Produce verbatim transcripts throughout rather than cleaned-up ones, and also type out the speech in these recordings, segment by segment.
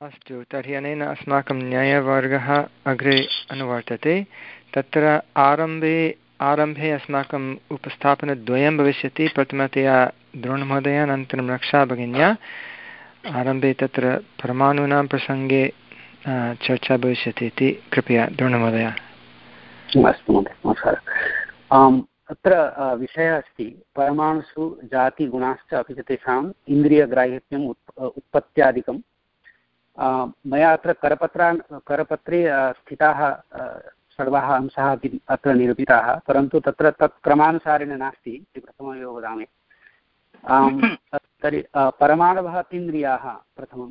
अस्तु, तर्हि अनेन अस्माकं न्यायवर्गः अग्रे अनुवर्तते। तत्र आरम्भे आरम्भे अस्माकम् उपस्थापनद्वयं भविष्यति। प्रथमतया द्रोणमहोदय, अनन्तरं रक्षा भगिन्या। आरम्भे तत्र परमाणूनां प्रसङ्गे चर्चा भविष्यति इति कृपया द्रोणमहोदय। अस्तु महोदय, नमस्कारः। अत्र विषयः अस्ति परमाणुषु जातिगुणाश्च अपि च तेषाम् इन्द्रियग्राह्यत्वम् उत्पत्त्यादिकं। मया अत्र करपत्रान् करपत्रे स्थिताः सर्वाः अंशाः अपि अत्र निरूपिताः, परन्तु तत्र तत् क्रमानुसारेण नास्ति इति प्रथममेव वदामि। तर्हि परमाणवः अतीन्द्रियाः। प्रथमं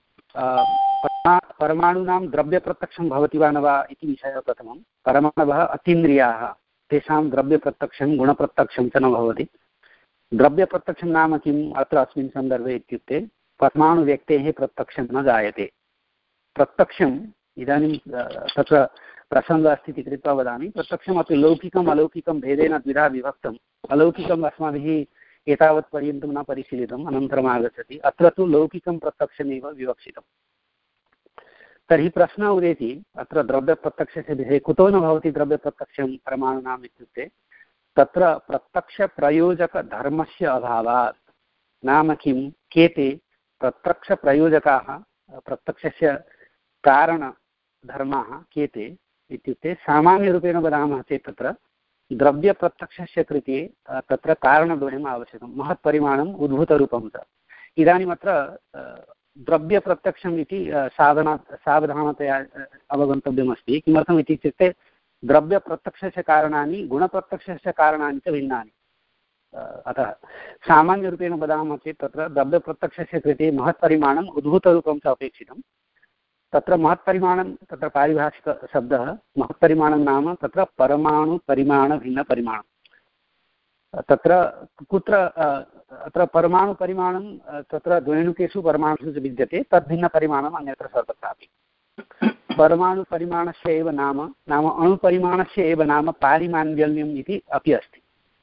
परमाणूनां द्रव्यप्रत्यक्षं भवति वा न वा इति विषयः प्रथमं। परमाणवः अतीन्द्रियाः, तेषां द्रव्यप्रत्यक्षं गुणप्रत्यक्षं च न भवति। द्रव्यप्रत्यक्षं नाम किम् अत्र अस्मिन् सन्दर्भे इत्युक्ते परमाणुव्यक्तेः प्रत्यक्षं न जायते। प्रत्यक्षम् इदानीं तत्र प्रसङ्गः अस्ति इति कृत्वा वदामि। प्रत्यक्षमपि लौकिकम् अलौकिकं भेदेन द्विधा विभक्तम्। अलौकिकम् अस्माभिः एतावत्पर्यन्तं न परिशीलितम्, अनन्तरम् आगच्छति। अत्र तु लौकिकं प्रत्यक्षमेव विवक्षितम्। तर्हि प्रश्नः उदेति अत्र द्रव्यप्रत्यक्षस्य विषये कुतो न भवति द्रव्यप्रत्यक्षं परमाणूनाम् इत्युक्ते तत्र प्रत्यक्षप्रयोजकधर्मस्य अभावात्। नाम किं, के ते प्रत्यक्षप्रयोजकाः, प्रत्यक्षस्य कारणधर्माः के ते इत्युक्ते सामान्यरूपेण वदामः चेत् तत्र द्रव्यप्रत्यक्षस्य कृते तत्र कारणद्वयम् आवश्यकं, महत्परिमाणम् उद्भूतरूपं च। इदानीमत्र द्रव्यप्रत्यक्षम् इति साधना सावधानतया अवगन्तव्यमस्ति। किमर्थम् इति इत्युक्ते द्रव्यप्रत्यक्षस्य कारणानि गुणप्रत्यक्षस्य कारणानि च भिन्नानि। अतः सामान्यरूपेण वदामः चेत् तत्र द्रव्यप्रत्यक्षस्य कृते महत्परिमाणम् उद्भूतरूपं च अपेक्षितं। तत्र महत्परिमाणं तत्र पारिभाषिकशब्दः महत्परिमाणं नाम तत्र परमाणुपरिमाणभिन्नपरिमाणं। तत्र कुत्र अत्र परमाणुपरिमाणं तत्र द्वैणुकेषु परमाणुषु च विद्यते, तद्भिन्नपरिमाणम् अन्यत्र सर्वत्रापि। परमाणुपरिमाणस्य एव नाम नाम अणुपरिमाणस्य एव नाम पारिमाण्डल्यम् इति अपि अस्ति।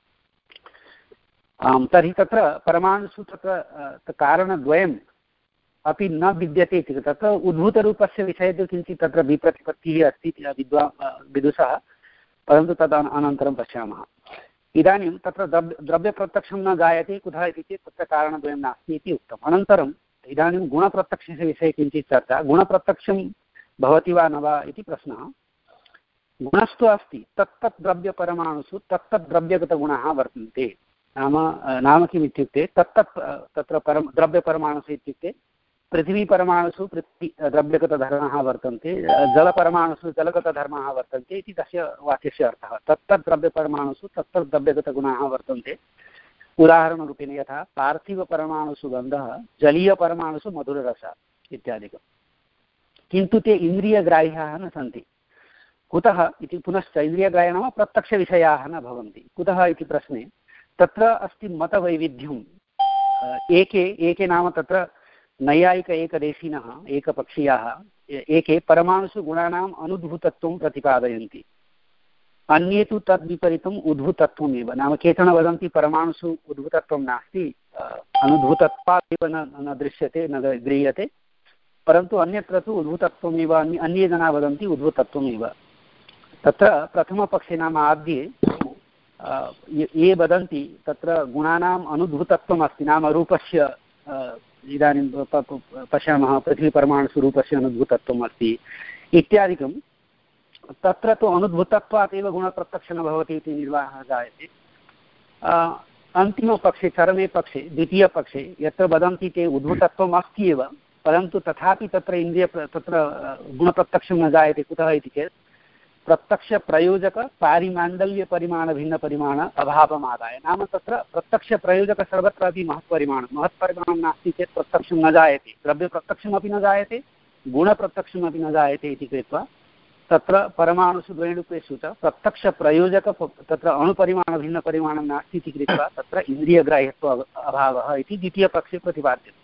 आम्, तर्हि तत्र परमाणुषु तत्र कारणद्वयम् अपि न विद्यते इति तत्र उद्भूतरूपस्य विषये तु किञ्चित् तत्र विप्रतिपत्तिः अस्ति विद्वा विदुषः, परन्तु तद् अनन्तरं पश्यामः। इदानीं तत्र द्रव्य द्रव्यप्रत्यक्षं न जायते कुतः इति चेत् तत्र कारणद्वयं नास्ति इति उक्तम्। अनन्तरम् इदानीं गुणप्रत्यक्षस्य विषये किञ्चित् चर्चा। गुणप्रत्यक्षं भवति वा न वा इति प्रश्नः। गुणस्तु अस्ति, तत्तत् द्रव्यपरमाणुषु तत्तत् द्रव्यगतगुणाः वर्तन्ते। नाम नाम किम् इत्युक्ते तत्तत् तत्र परम द्रव्यपरमाणुषु इत्युक्ते पृथिवीपरमाणुषु पृथ्वी द्रव्यगतधर्माः वर्तन्ते, जलपरमाणुषु जलगतधर्माः वर्तन्ते इति तस्य वाक्यस्य अर्थः। तत्तत् द्रव्यपरमाणुषु तत्तत् द्रव्यगतगुणाः वर्तन्ते। उदाहरणरूपेण यथा पार्थिवपरमाणुषु गन्धः, जलीयपरमाणुषु मधुररसः इत्यादिकं। किन्तु ते इन्द्रियग्राह्याः न सन्ति। कुतः इति पुनश्च इन्द्रियग्राह्याः नाम प्रत्यक्षविषयाः न भवन्ति। कुतः इति प्रश्ने तत्र अस्ति मतवैविध्यम्। एके एके नाम तत्र नैयायिक एकदेशिनः एकपक्षीयाः एके परमाणुषु गुणानाम् अनुद्भूतत्वं प्रतिपादयन्ति, अन्ये तु तद्विपरीतम् उद्भूतत्वमेव। नाम केचन वदन्ति परमाणुषु उद्भूतत्वं नास्ति, अनुभूतत्वादेव न न दृश्यते न गृह्यते, परन्तु अन्यत्र तु उद्भूतत्वमेव। अन्ये अन्ये जनाः वदन्ति उद्भूतत्वमेव। तत्र प्रथमपक्षे नाम आद्ये ये वदन्ति तत्र गुणानाम् अनुद्भूतत्वम् अस्ति, नाम रूपस्य इदानीं पश्यामः पृथ्वीपरमाणुषु रूपस्य अनुद्भूतत्वम् अस्ति इत्यादिकं। तत्र तु अनुद्भूतत्वात् एव गुणप्रत्यक्षः न भवति इति निर्वाहः जायते। अन्तिमपक्षे चरमे पक्षे द्वितीयपक्षे यत्र वदन्ति ते उद्भूतत्वम् अस्ति एव, परन्तु तथापि तत्र इन्द्रिय तत्र गुणप्रत्यक्षं न जायते। कुतः इति चेत् प्रत्यक्षप्रयोजक पारिमाण्डल्यपरिमाणभिन्नपरिमाण अभावमादाय। नाम तत्र प्रत्यक्षप्रयोजक सर्वत्रापि महत्परिमाणं महत्परिमाणं नास्ति चेत् प्रत्यक्षं न जायते, द्रव्यप्रत्यक्षमपि न जायते, गुणप्रत्यक्षमपि न जायते इति कृत्वा तत्र परमाणुषु द्वैणुकेषु च प्रत्यक्षप्रयोजक तत्र अणुपरिमाणभिन्नपरिमाणं नास्ति इति कृत्वा तत्र इन्द्रियग्राह्यत्व अभावः इति द्वितीयपक्षे प्रतिपाद्यते।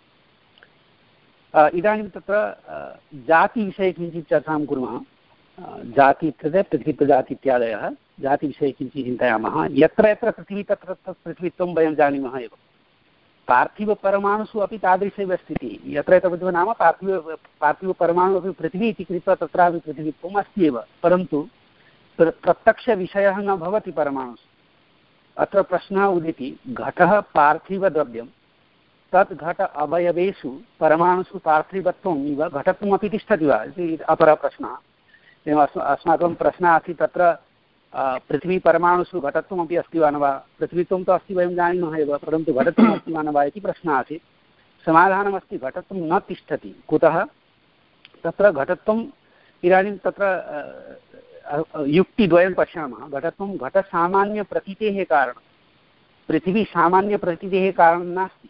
इदानीं तत्र जातिविषये किञ्चित् चर्चां कुर्मः। जाति इत्युक्ते पृथ्वीजाति इत्यादयः। जातिविषये किञ्चित् चिन्तयामः। यत्र यत्र पृथिवी तत्र तत् पृथ्वीत्वं वयं जानीमः एव। पार्थिवपरमाणुषु अपि तादृशैव स्थितिः। यत्र यत्र नाम पार्थिव पार्थिवपरमाणु अपि पृथिवी इति कृत्वा तत्रापि पृथिवीत्वम् अस्ति एव, परन्तु प्रत्यक्षविषयः न भवति परमाणुषु। अत्र प्रश्नः उदिति घटः पार्थिवद्रव्यं, तत् घट अवयवेषु परमाणुषु पार्थिवत्वम् इव घटत्वमपि तिष्ठति वा इति अपरः प्रश्नः। एवम् अस्माकं प्रश्नः आसीत् तत्र पृथ्वीपरमाणुषु घटत्वमपि अस्ति वा न वा, पृथ्वीत्वं तु अस्ति वयं जानीमः एव, परन्तु घटत्वम् अस्ति वा न वा इति प्रश्नः आसीत्। समाधानमस्ति घटत्वं न तिष्ठति। कुतः? तत्र घटत्वम् इदानीं तत्र युक्तिद्वयं पश्यामः। घटत्वं घटसामान्यप्रतीतेः कारणं, पृथिवी सामान्यप्रतीतेः कारणं नास्ति।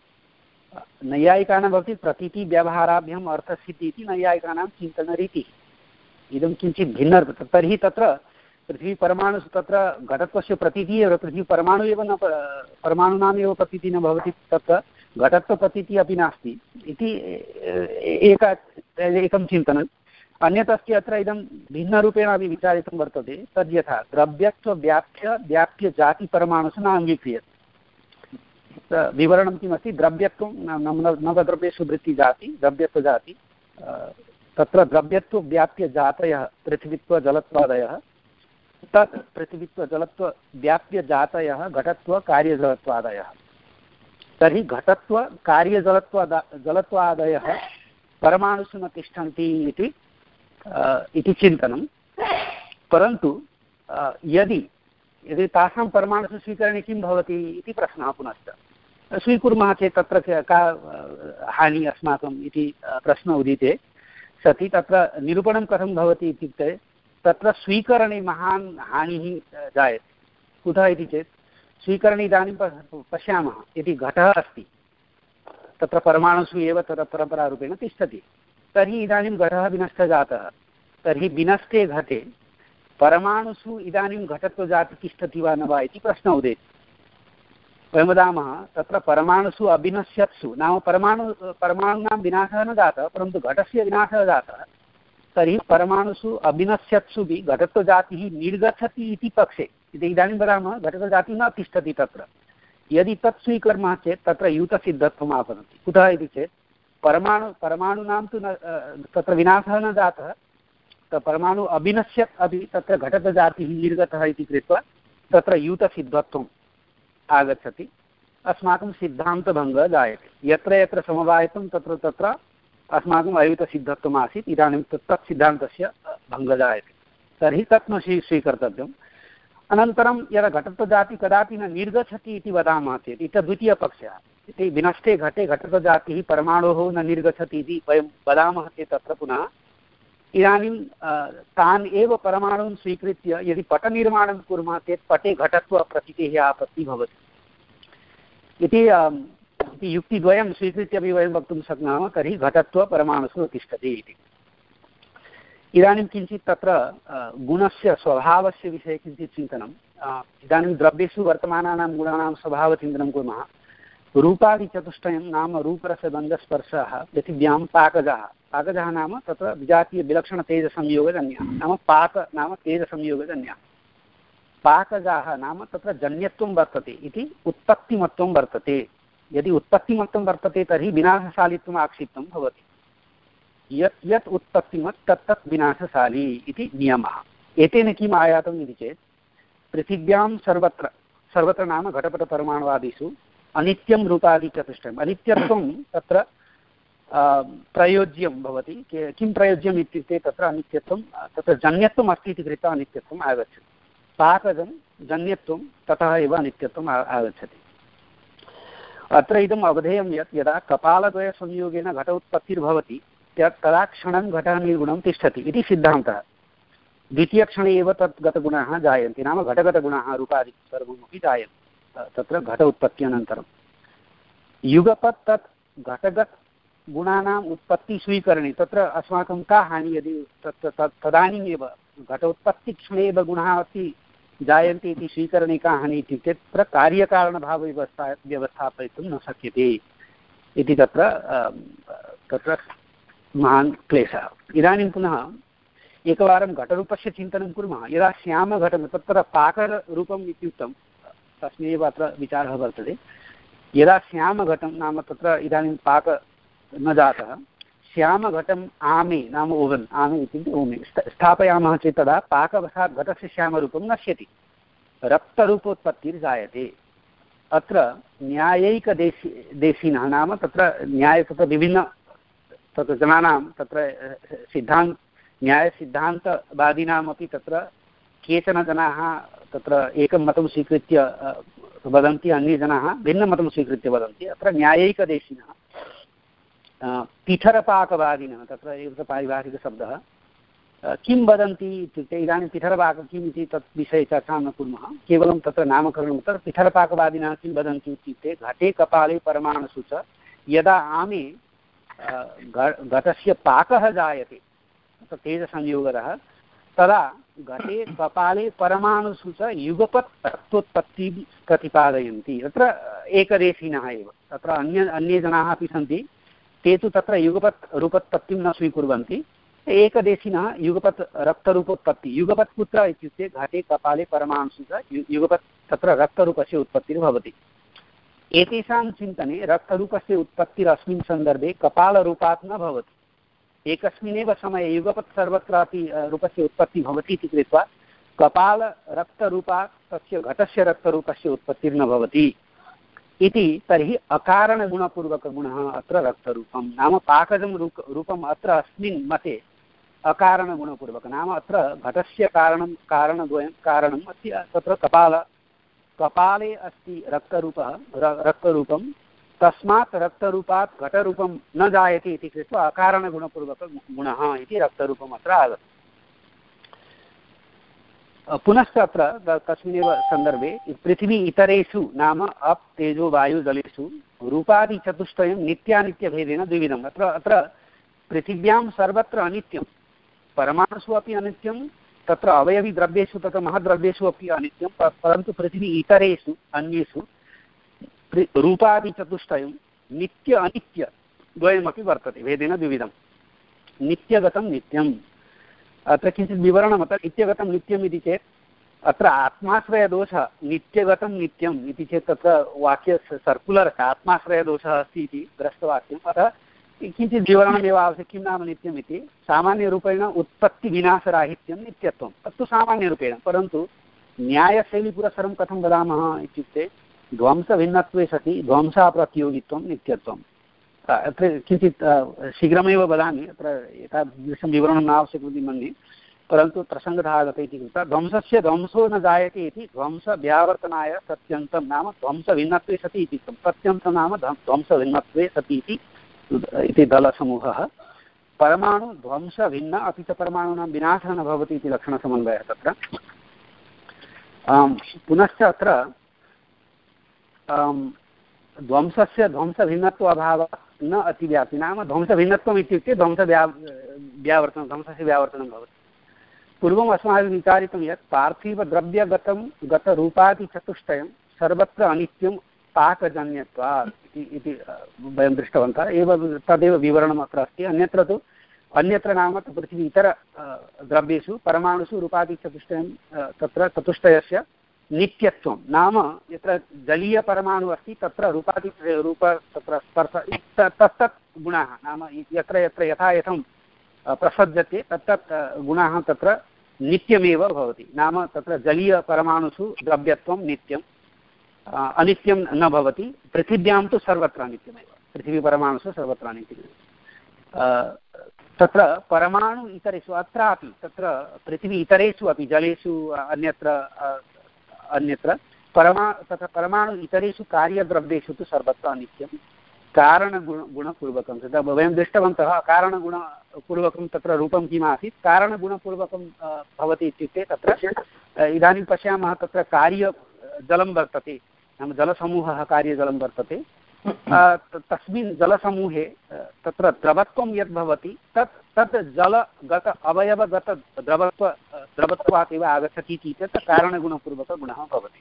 नैयायिकानां भवति प्रतीतिव्यवहाराभ्याम् अर्थसिद्धिः इति नैयायिकानां चिन्तनरीतिः। इदं किञ्चित् भिन्ना वर्तते। तर्हि तत्र पृथ्वीपरमाणुषु तत्र घटत्वस्य प्रतीतिः एव, पृथ्वीपरमाणु एव न परमाणूनामेव प्रतीतिः न भवति, तत्र घटत्वप्रतीतिः अपि नास्ति इति एक एकं चिन्तनम्। अन्यत् अस्ति अत्र इदं भिन्नरूपेण अपि विचारितं वर्तते। तद्यथा द्रव्यत्वव्याप्य व्याप्यजातिपरमाणुषु न अङ्गीक्रियते। विवरणं किमस्ति? द्रव्यत्वं नवद्रव्येषु वृत्तिजाति द्रव्यत्वजाति, तत्र द्रव्यत्वव्याप्यजातयः पृथिवीत्वजलत्वादयः, तत् पृथिवीत्वजलत्वव्याप्यजातयः घटत्वकार्यजलत्वादयः। तर्हि घटत्वकार्यजलत्वाद जलत्वादयः परमाणुषु न तिष्ठन्ति इति इति चिन्तनं। परन्तु यदि यदि तासां परमाणुषु स्वीकरणे किं भवति इति प्रश्नः पुनश्च स्वीकुर्मः चेत् तत्र का हानिः अस्माकम् इति प्रश्नः उदिते सति तत्र निरूपणं कथं भवति इत्युक्ते तत्र स्वीकरणे महान् हानिः जायते। कुतः इति चेत् स्वीकरणे इदानीं पश्यामः, यदि घटः अस्ति तत्र परमाणुषु एव तत्र परम्परारूपेण तिष्ठति, तर्हि इदानीं घटः विनष्टः जातः, तर्हि विनष्टे घटे परमाणुषु इदानीं घटत्वजातिः तिष्ठति वा न वा इति प्रश्नः उदेति। वयं वदामः तत्र परमाणुषु अविनश्यत्सु, नाम परमाणु परमाणूनां विनाशः न जातः परन्तु घटस्य विनाशः जातः, तर्हि परमाणुषु अविनश्यत्सु भी घटत्वजातिः निर्गच्छति इति पक्षे इति इदानीं वदामः घटत्वजातिः न तिष्ठति तत्र। यदि तत् स्वीकुर्मः चेत् तत्र यूतसिद्धत्वम् आपतति। कुतः इति चेत् परमाणु परमाणूनां तु न तत्र विनाशः न जातः, परमाणु अविनश्यत् अपि तत्र घटत्वजातिः निर्गतः इति कृत्वा तत्र यूतसिद्धत्वम् आगच्छति। अस्माकं सिद्धान्तभङ्गः जायते। यत्र यत्र समवायितं तत्र तत्र अस्माकम् अयुतसिद्धत्वम् आसीत्, इदानीं तत् सिद्धान्तस्य भङ्गः जायते। तर्हि तत् न स्वी स्वीकर्तव्यम्। अनन्तरं यदा घटत्वजातिः कदापि न निर्गच्छति इति वदामः चेत् इति द्वितीयपक्षः, इति विनष्टे घटे घटत्वजातिः परमाणोः न निर्गच्छति इति वयं वदामः चेत् तत्र पुनः इदानीं तान् एव परमाणून् स्वीकृत्य यदि पटनिर्माणं कुर्मः चेत् पटे घटत्वप्रतीतेः आपत्तिः भवति इति युक्तिद्वयं स्वीकृत्य अपि वयं वक्तुं शक्नुमः। तर्हि घटत्वपरमाणुषु तिष्ठति इति। इदानीं किञ्चित् तत्र गुणस्य स्वभावस्य विषये किञ्चित् चिन्तनम्। इदानीं द्रव्येषु वर्तमानानां गुणानां स्वभावचिन्तनं कुर्मः। रूपादिचतुष्टयं नाम रूपरसगन्धस्पर्शः पृथिव्यां पाकजाः। पाकजाः नाम तत्र विजातीयविलक्षणतेजसंयोगजन्यः, नाम पाक नाम तेजसंयोगजन्यः। पाकजाः नाम तत्र जन्यत्वं वर्तते इति उत्पत्तिमत्वं वर्तते। यदि उत्पत्तिमत्वं वर्तते तर्हि विनाशशालित्वम् आक्षिप्तं भवति। यत् यत् उत्पत्तिमत् तत् तत् विनाशशाली इति नियमः। एतेन किम् आयातम् इति चेत् पृथिव्यां सर्वत्र सर्वत्र नाम घटपटपरमाणुवादिषु अनित्यं रूपादिचतुष्टयम्, अनित्यत्वं तत्र प्रयोज्यं भवति। किं प्रयोज्यम् इत्युक्ते तत्र अनित्यत्वं तत्र जन्यत्वम् अस्ति इति कृत्वा अनित्यत्वम् आगच्छति। पाकजं जन्यत्वं ततः एव अनित्यत्वम् आगच्छति। अत्र इदम् अवधेयं यत् यदा कपालद्वयसंयोगेन घट उत्पत्तिर्भवति तदा क्षणं घटः निर्गुणं तिष्ठति इति सिद्धान्तः। द्वितीयक्षणे एव तत् गतगुणाः जायन्ते, नाम घटगतगुणाः रूपादि सर्वमपि जायन्ते तत्र घट उत्पत्त्यनन्तरं। युगपत् तत् घटगत गुणानाम् उत्पत्ति स्वीकरणे तत्र अस्माकं का हानिः? यदि तत् तदानीमेव घटोत्पत्तिक्षणे एव गुणाः अपि जायन्ते इति स्वीकरणे का हानिः इत्युक्ते तत्र कार्यकारणभावव्यवस्था व्यवस्थापयितुं न शक्यते इति तत्र तत्र महान् क्लेशः। इदानीं पुनः एकवारं घटरूपस्य चिन्तनं कुर्मः। यदा श्यामघटं तत्र पाकरूपम् इत्युक्तं तस्मिन्नेव अत्र विचारः वर्तते। यदा श्यामघटं नाम तत्र इदानीं पाक न जातः, श्यामघटम् आमे नाम ओवन्, आमे इत्युक्ते ओमे स्थापयामः चेत् तदा पाकवशात् घटस्य श्यामरूपं नश्यति, रक्तरूपोत्पत्तिर्जायते। अत्र न्यायैकदेशी देशिनः नाम तत्र न्याय तत्र विभिन्न तत्र जनानां तत्र सिद्धान्त न्यायसिद्धान्तवादिनामपि तत्र केचन जनाः तत्र एकं मतं स्वीकृत्य वदन्ति, अन्ये जनाः भिन्नमतं स्वीकृत्य वदन्ति। अत्र न्यायैकदेशिनः पिठरपाकवादिनः, तत्र एव पारिभाषिकशब्दः, किं वदन्ति इत्युक्ते इदानीं पिठरपाक किम् इति तत् विषये चर्चां न कुर्मः, केवलं तत्र नामकरणं। तत्र पिठरपाकवादिनः किं वदन्ति इत्युक्ते घटे कपाले परमाणुषु च यदा आमे घटस्य पाकः जायते तत्र तेजसंयोगतः, तदा घटे कपाले परमाणुषु च युगपत् रक्तोत्पत्तिं प्रतिपादयन्ति। तत्र एकदेशिनः एव, तत्र अन्य अन्ये जनाः अपि सन्ति, ते तु तत्र युगपत् रूपोत्पत्तिं न स्वीकुर्वन्ति। एकदेशिनः युगपत् रक्तरूपोत्पत्ति, युगपत् कुत्र इत्युक्ते घटे कपाले परमाणुषु च युगपत् तत्र रक्तरूपस्य उत्पत्तिर्भवति। एतेषां चिन्तने रक्तरूपस्य उत्पत्तिरस्मिन् सन्दर्भे कपालरूपात् न भवति। एकस्मिन्नेव समये युगपत् सर्वत्रापि रूपस्य उत्पत्तिः भवति इति कृत्वा कपालरक्तरूपात् तस्य घटस्य रक्तरूपस्य उत्पत्तिर्न भवति इति। तर्हि अकारणगुणपूर्वकगुणः अत्र रक्तरूपं नाम पाकजं रूपम् अत्र अस्मिन् मते अकारणगुणपूर्वक, नाम अत्र घटस्य कारणं कारणद्वयं कारणम् अस्य तत्र कपाल कपाले अस्ति रक्तरूपः रक्तरूपं, तस्मात् रक्तरूपात् घटरूपं न जायते इति कृत्वा अकारणगुणपूर्वकगुणः इति रक्तरूपम् अत्र आगतम्। पुनश्च अत्र तस्मिन्नेव सन्दर्भे पृथिवी इतरेषु नाम अप् तेजो वायु जलेषु रूपादिचतुष्टयं नित्यानित्यभेदेन द्विविधम्। अत्र अत्र पृथिव्यां सर्वत्र अनित्यं, परमाणुषु अपि अनित्यं, तत्र अवयविद्रव्येषु तत्र महद्रव्येषु अपि अनित्यं, परन्तु पृथिवी इतरेषु अन्येषु रूपादिचतुष्टयं नित्य अनित्य द्वयमपि वर्तते, भेदेन द्विविधं। नित्यगतं नित्यम्, अत्र किञ्चित् विवरणम्। अत्र नित्यगतं नित्यम् इति चेत् अत्र आत्माश्रयदोषः, नित्यगतं नित्यम् इति चेत् तत्र वाक्य सर्कुलर् आत्माश्रयदोषः अस्ति इति ग्रस्तवाक्यम्। अतः किञ्चित् विवरणमेव आवश्यकं। किं नाम नित्यम् इति? सामान्यरूपेण उत्पत्तिविनाशराहित्यं नित्यत्वं, तत्तु सामान्यरूपेण, परन्तु न्यायशैलीपुरस्सरं कथं वदामः इत्युक्ते ध्वंसभिन्नत्वे सति ध्वंसाप्रतियोगित्वं नित्यत्वम्। अत्र किञ्चित् शीघ्रमेव वदामि, अत्र एतादृशं विवरणं न आवश्यकमिति मन्ये, परन्तु प्रसङ्गतः आगते इति कृत्वा ध्वंसस्य ध्वंसो न जायते इति ध्वंसव्यावर्तनाय सत्यन्तं नाम ध्वंसभिन्नत्वे सति इति उक्तं। सत्यन्तं नाम ध्वंसभिन्नत्वे सति इति इति दलसमूहः। परमाणु ध्वंसभिन्न अपि च परमाणूनां विनाशः न भवति इति लक्षणसमन्वयः तत्र। पुनश्च अत्र ध्वंसस्य ध्वंसभिन्नत्व अभावः न अतिव्याप्ति, नाम ध्वंसभिन्नत्वम् इत्युक्ते ध्वंसव्या व्यावर्तनं ध्वंसस्य व्यावर्तनं भवति। पूर्वम् अस्माभिः विचारितं यत् पार्थिवद्रव्यगतं गतरूपादिचतुष्टयं सर्वत्र अनित्यं पाकजन्यत्वात् इति वयं दृष्टवन्तः एव, तदेव विवरणम् अत्र अस्ति। अन्यत्र तु अन्यत्र नाम पृथिवी इतर द्रव्येषु परमाणुषु रूपादिचतुष्टयं तत्र चतुष्टयस्य नित्यत्वं, नाम यत्र जलीयपरमाणु अस्ति तत्र रूपादि रूप तत्र स्पर्श तत्तत् गुणाः, नाम यत्र यत्र यथा यथं प्रसज्यते तत्तत् गुणाः तत्र नित्यमेव भवति। नाम तत्र जलीयपरमाणुषु द्रव्यत्वं नित्यम्, अनित्यं न भवति। पृथिव्यां तु सर्वत्र अनित्यमेव, पृथिवीपरमाणुषु सर्वत्र अनित्यमेव। तत्र परमाणु इतरेषु अत्रापि तत्र पृथिवी इतरेषु अपि जलेषु अन्यत्र अन्यत्र परमा तत्र परमाणु इतरेषु कार्यद्रव्येषु तु सर्वत्र अनित्यं कारणगुण गुणपूर्वकं। तदा वयं दृष्टवन्तः कारणगुणपूर्वकं तत्र रूपं किम् आसीत्। कारणगुणपूर्वकं भवति इत्युक्ते तत्र इदानीं पश्यामः तत्र कार्यजलं वर्तते, नाम जलसमूहः कार्यजलं वर्तते। तस्मिन् जलसमूहे तत्र द्रवत्वं यद् भवति तत् तत् जलगत अवयवगत द्रवत्व द्रवत्वात् एव आगच्छति इति तत् कारणगुणपूर्वकगुणः भवति।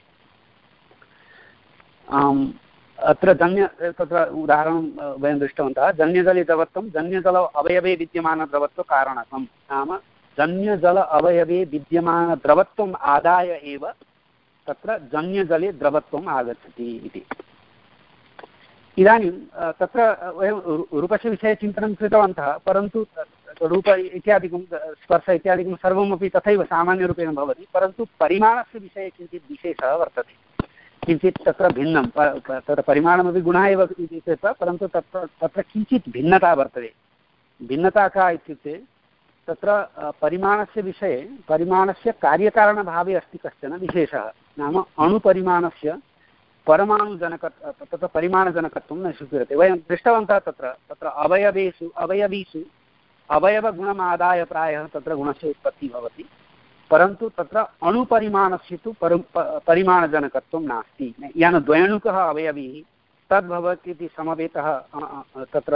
अत्र जन्य तत्र उदाहरणं वयं दृष्टवन्तः। जन्यजले द्रवत्वं जन्यजल अवयवे विद्यमानद्रवत्वकारणकं, नाम जन्यजल अवयवे विद्यमानद्रवत्वम् आदाय एव तत्र जन्यजले द्रवत्वम् आगच्छति इति। इदानीं तत्र वयं रूपस्य विषये चिन्तनं कृतवन्तः, परन्तु रूप इत्यादिकं स्पर्श इत्यादिकं सर्वमपि तथैव सामान्यरूपेण भवति, परन्तु परिमाणस्य विषये किञ्चित् विशेषः वर्तते, किञ्चित् तत्र भिन्नं। तत्र परिमाणमपि गुणः एव इति कृत्वा, परन्तु तत्र तत्र किञ्चित् भिन्नता वर्तते। भिन्नता का इत्युक्ते तत्र परिमाणस्य विषये परिमाणस्य कार्यकारणभावे अस्ति कश्चन विशेषः, नाम अणुपरिमाणस्य परमाणुजनक तत्र परिमाणजनकत्वं न स्वीक्रियते। वयं दृष्टवन्तः तत्र तत्र अवयवेषु अवयवीषु अवयवगुणमादाय प्रायः तत्र गुणस्य उत्पत्तिः भवति, परन्तु तत्र अणुपरिमाणस्य तु पर परिमाणजनकत्वं नास्ति। येन द्वयणुकः अवयवी तद्भवति इति समवेतः तत्र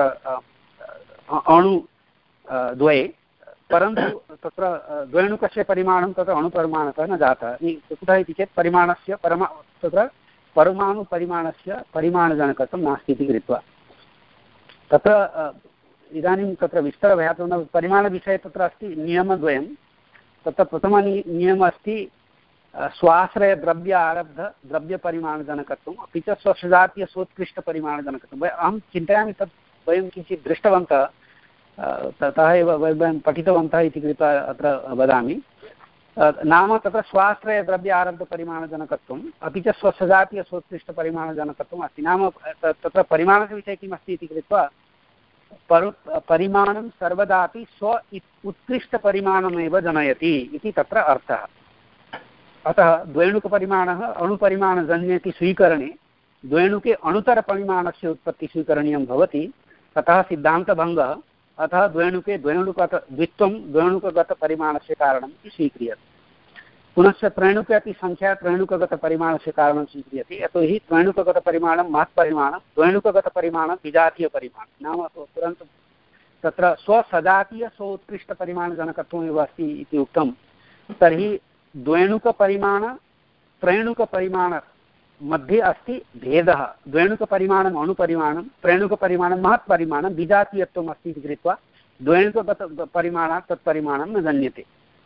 अणु द्वये, परन्तु तत्र द्वयणुकस्य परिमाणं तत्र अणुपरिमाणतः न जातः। कुतः इति चेत् परिमाणस्य परमा तत्र परमाणुपरिमाणस्य परिमाणजनकत्वं नास्ति इति कृत्वा तत्र इदानीं तत्र विस्तरभयातुं परिमाणविषये तत्र अस्ति नियमद्वयं। तत्र प्रथमः नियमः अस्ति स्वाश्रयद्रव्य आरब्ध द्रव्यपरिमाणजनकत्वम्, अपि च स्वसजातीयसोत्कृष्टपरिमाणजनकत्वम्। अहं चिन्तयामि तत् वयं किञ्चित् दृष्टवन्तः, ततः एव वयं पठितवन्तः इति कृत्वा अत्र वदामि। नाम तत्र स्वाश्रयद्रव्य आरब्धपरिमाणजनकत्वम् अपि च स्वसजातीयसोत्कृष्टपरिमाणजनकत्वम् अस्ति। नाम तत्र परिमाणस्य विषये किमस्ति इति कृत्वा परु परिमाणं सर्वदापि स्व उत्कृष्टपरिमाणमेव जनयति इति तत्र अर्थः। अतः द्वयणुकपरिमाणः अणुपरिमाणजन्येति स्वीकरणे द्वयणुके अणुतरपरिमाणस्य उत्पत्तिः स्वीकरणीयं भवति, ततः सिद्धान्तभङ्गः। अतः द्वयणुके द्वयणुकगत द्वित्वं द्वयणुकगतपरिमाणस्य कारणम् इति स्वीक्रियते। पुनश्च त्रयणुके अपि संख्या त्रयणुकगतपरिमाणस्य कारणं स्वीक्रियते, यतोहि त्रयणुकगतपरिमाणं महत्परिमाणं, द्वयणुकगतपरिमाणं विजातीयपरिमाणं। नाम परन्तु तत्र स्वसजातीय स्वोत्कृष्टपरिमाणजनकत्वमेव अस्ति इति उक्तं, तर्हि द्वयणुकपरिमाण त्रयणुकपरिमाण मध्ये अस्ति भेदः। द्वयणुकपरिमाणम् अणुपरिमाणं, त्रयणुकपरिमाणं महत्परिमाणं, विजातीयत्वम् अस्ति इति कृत्वा द्वयणुकगतपरिमाणात् तत्परिमाणं न गण्यते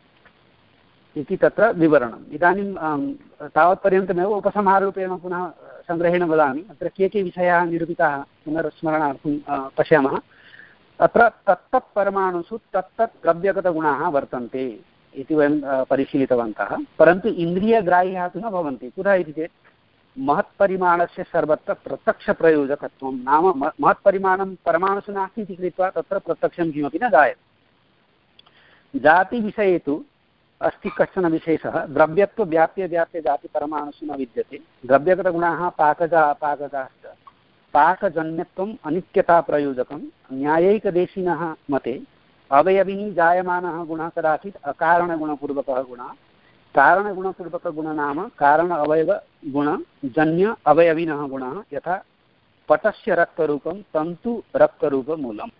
इति तत्र विवरणम्। इदानीं तावत्पर्यन्तमेव उपसंहाररूपेण पुनः सङ्ग्रहेण वदामि। अत्र के के विषयाः निरूपिताः पुनर्स्मरणार्थं पश्यामः। अत्र तत्तत् परमाणुषु तत्तत् द्रव्यगतगुणाः वर्तन्ते इति वयं परिशीलितवन्तः, परन्तु इन्द्रियग्राह्याः तु न भवन्ति। कुतः इति चेत् महत्परिमाणस्य सर्वत्र प्रत्यक्षप्रयोजकत्वं, नाम महत्परिमाणं परमाणुषु नास्ति इति कृत्वा तत्र प्रत्यक्षं किमपि न जायते। जातिविषये तु अस्ति कश्चन विशेषः, द्रव्यत्व व्याप्य व्याप्य जातिपरमाणुषु न विद्यते। द्रव्यगतगुणाः पाकजा अपाकजाश्च पाकजन्यत्वम् अनित्यताप्रयोजकं। न्यायैकदेशिनः मते अवयविनी जायमानः गुणः कदाचित् अकारणगुणपूर्वकः गुणः, कारणगुणपूर्वकगुण नाम कारण अवयवगुण जन्य अवयविनः गुणः, यथा पटस्य रक्तरूपं तन्तु रक्तरूपमूलम्।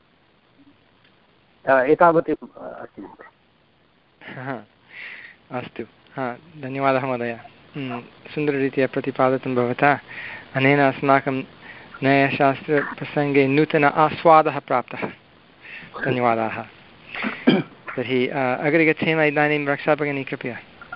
एतावत् अस्ति महोदय। अस्तु, हा धन्यवादः महोदय। सुन्दररीत्या प्रतिपादितं भवता। अनेन अस्माकं न्यायशास्त्रप्रसङ्गे नूतन आस्वादः प्राप्तः। धन्यवादाः। तर्हि अग्रे गच्छेम। इदानीं रक्षा भगिनी कृपया।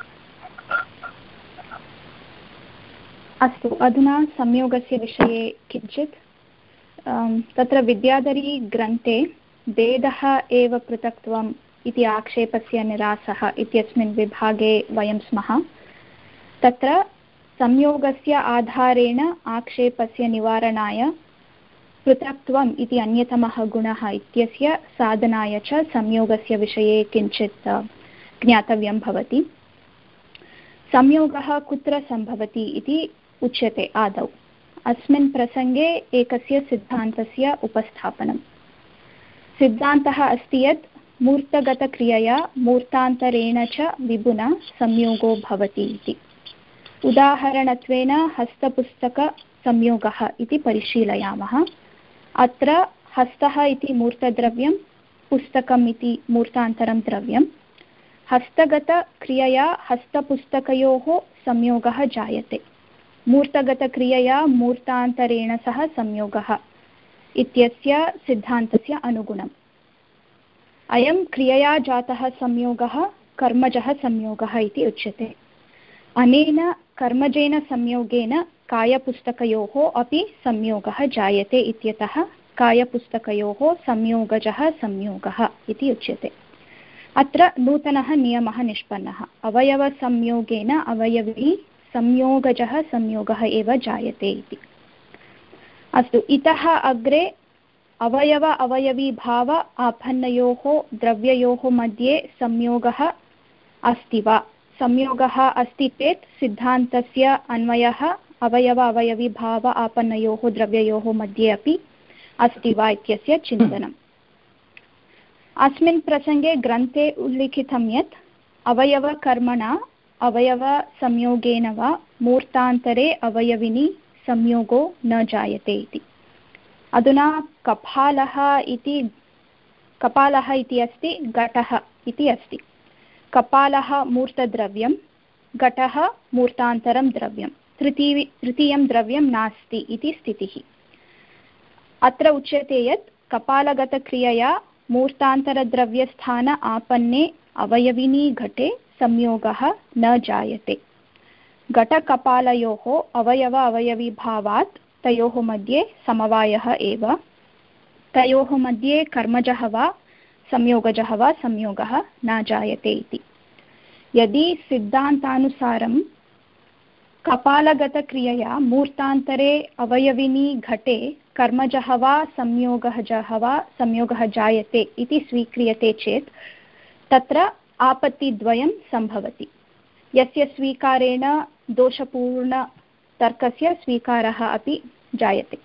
अस्तु, अधुना संयोगस्य विषये किञ्चित्। तत्र विद्याधरी ग्रन्थे भेदः एव पृथक्त्वम् इति आक्षेपस्य निरासः इत्यस्मिन् विभागे वयं स्मः। तत्र संयोगस्य आधारेण आक्षेपस्य निवारणाय पृथक्त्वम् इति अन्यतमः गुणः इत्यस्य साधनाय च संयोगस्य विषये किञ्चित् ज्ञातव्यं भवति। संयोगः कुत्र सम्भवति इति उच्यते आदौ। अस्मिन् प्रसङ्गे एकस्य सिद्धान्तस्य उपस्थापनम्। सिद्धान्तः अस्ति यत् मूर्तगतक्रियया मूर्तान्तरेण च विभुना संयोगो भवति इति। उदाहरणत्वेन हस्तपुस्तकसंयोगः इति परिशीलयामः। अत्र हस्तः इति मूर्तद्रव्यं, पुस्तकम् इति मूर्तान्तरं द्रव्यं। हस्तगतक्रियया हस्तपुस्तकयोः संयोगः जायते, मूर्तगतक्रियया मूर्तान्तरेण सह संयोगः इत्यस्य सिद्धान्तस्य अनुगुणम्। अयं क्रियया जातः संयोगः कर्मजः संयोगः इति उच्यते। अनेन कर्मजेन संयोगेन कायपुस्तकयोः अपि संयोगः जायते इत्यतः कायपुस्तकयोः संयोगजः संयोगः इति उच्यते। अत्र नूतनः नियमः निष्पन्नः। अवयवसंयोगेन अवयवी संयोगजः संयोगः एव जायते इति। अस्तु, इतः अग्रे अवयव अवयवीभाव आपन्नयोः द्रव्ययोः मध्ये संयोगः अस्ति वा? संयोगः अस्ति चेत् सिद्धान्तस्य अन्वयः अवयव अवयवीभाव आपन्नयोः द्रव्ययोः मध्ये अपि अस्ति वा इत्यस्य चिन्तनम्। अस्मिन् प्रसङ्गे ग्रन्थे उल्लिखितं यत् अवयवकर्मणा अवयवसंयोगेन वा मूर्तान्तरे अवयविनी संयोगो न जायते इति। अधुना कपालः इति कपालः इति अस्ति, घटः इति अस्ति। कपालः मूर्तद्रव्यं, घटः मूर्तान्तरं द्रव्यं, तृतीय तृतीयं द्रव्यं नास्ति इति स्थितिः। अत्र उच्यते यत् कपालगतक्रियया मूर्तान्तरद्रव्यस्थान आपन्ने अवयविनी घटे संयोगः न जायते। घटकपालयोः अवयव अवयवीभावात् तयोः मध्ये समवायः एव। तयोः मध्ये कर्मजः वा संयोगजः वा संयोगः न जायते इति। यदि सिद्धान्तानुसारं कपालगतक्रियया मूर्तान्तरे अवयविनी घटे कर्मजः वा संयोगजः वा संयोगः जायते इति स्वीक्रियते चेत् तत्र आपत्तिद्वयं सम्भवति। यस्य स्वीकारेण दोषपूर्णतर्कस्य स्वीकारः अपि जायते।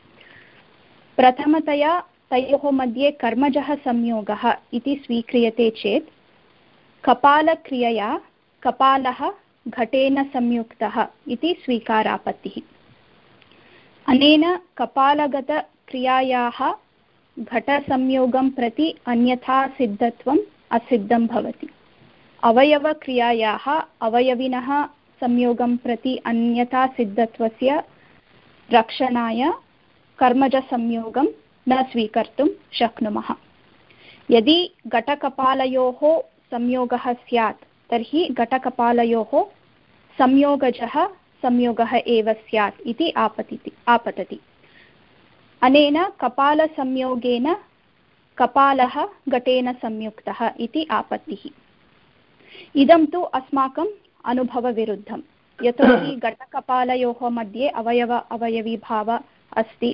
प्रथमतया तयोः मध्ये कर्मजः संयोगः इति स्वीक्रियते चेत् कपालक्रियया कपालः घटेन संयुक्तः इति स्वीकारापत्तिः। अनेन कपालगतक्रियायाः घटसंयोगं प्रति अन्यथा सिद्धत्वम् असिद्धं भवति। अवयवक्रियायाः अवयविनः संयोगं प्रति अन्यथा सिद्धत्वस्य रक्षणाय कर्मजसंयोगं न स्वीकर्तुं शक्नुमः। यदि घटकपालयोः संयोगः स्यात् तर्हि घटकपालयोः संयोगजः संयोगः एव स्यात् इति आपतिति आपतति। अनेन कपालसंयोगेन कपालः घटेन संयुक्तः इति आपत्तिः। इदं तु अस्माकम् अनुभवविरुद्धं, यतोहि घटकपालयोः मध्ये अवयव अवयवीभाव अस्ति।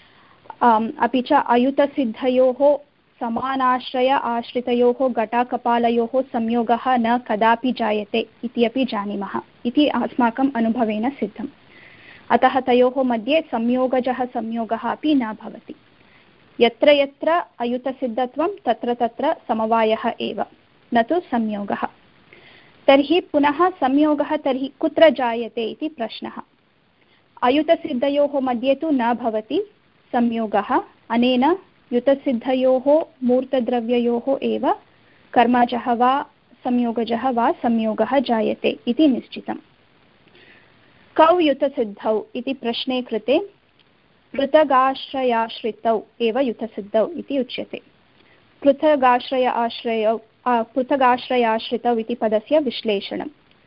अपि च अयुतसिद्धयोः समानाश्रय आश्रितयोः घटकपालयोः संयोगः न कदापि जायते इति अपि जानीमः इति अस्माकम् अनुभवेन सिद्धम्। अतः तयोः मध्ये संयोगजः संयोगः अपि न भवति। यत्र यत्र अयुतसिद्धत्वं तत्र तत्र समवायः एव, न तु संयोगः। तर्हि पुनः संयोगः तर्हि कुत्र जायते इति प्रश्नः। अयुतसिद्धयोः मध्ये तु न भवति संयोगः। अनेन युतसिद्धयोः मूर्तद्रव्ययोः एव कर्मजः वा संयोगजः वा संयोगः जायते इति निश्चितम्। कौ युतसिद्धौ इति प्रश्ने कृते पृथगाश्रयाश्रितौ एव युतसिद्धौ इति उच्यते। पृथगाश्रय आश्रयौ पृथगाश्रयाश्रितौ इति पदस्य विश्लेषणम्।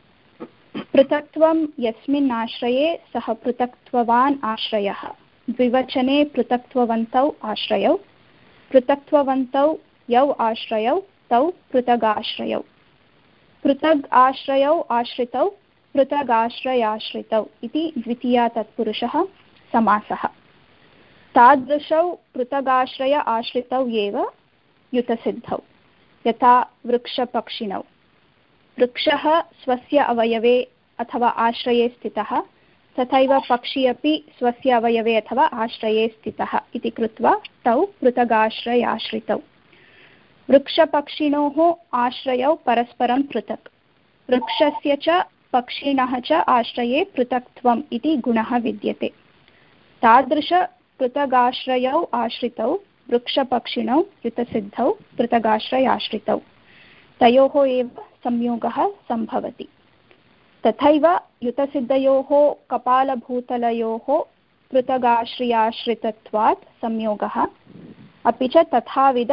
पृथक्त्वं यस्मिन् आश्रये सः पृथक्त्ववान् आश्रयः। द्विवचने पृथक्त्ववन्तौ आश्रयौ। पृथक्त्ववन्तौ यौ आश्रयौ तौ पृथगाश्रयौ। पृथग् आश्रयौ आश्रितौ पृथगाश्रयाश्रितौ इति द्वितीया तत्पुरुषः समासः। तादृशौ पृथगाश्रय आश्रितौ एव युतसिद्धौ। यथा वृक्षपक्षिणौ। वृक्षः स्वस्य अवयवे अथवा आश्रये स्थितः, तथैव पक्षी अपि स्वस्य अवयवे अथवा आश्रये स्थितः इति कृत्वा तौ पृथगाश्रयाश्रितौ। वृक्षपक्षिणोः आश्रयौ परस्परं पृथक्। वृक्षस्य च पक्षिणः च आश्रये पृथक्त्वम् इति गुणः विद्यते। तादृश पृथगाश्रयौ आश्रितौ वृक्षपक्षिणौ युतसिद्धौ पृथगाश्रयाश्रितौ तयोः एव संयोगः सम्भवति। तथैव युतसिद्धयोः कपालभूतलयोः पृथगाश्रयाश्रितत्वात् संयोगः, अपि च तथाविध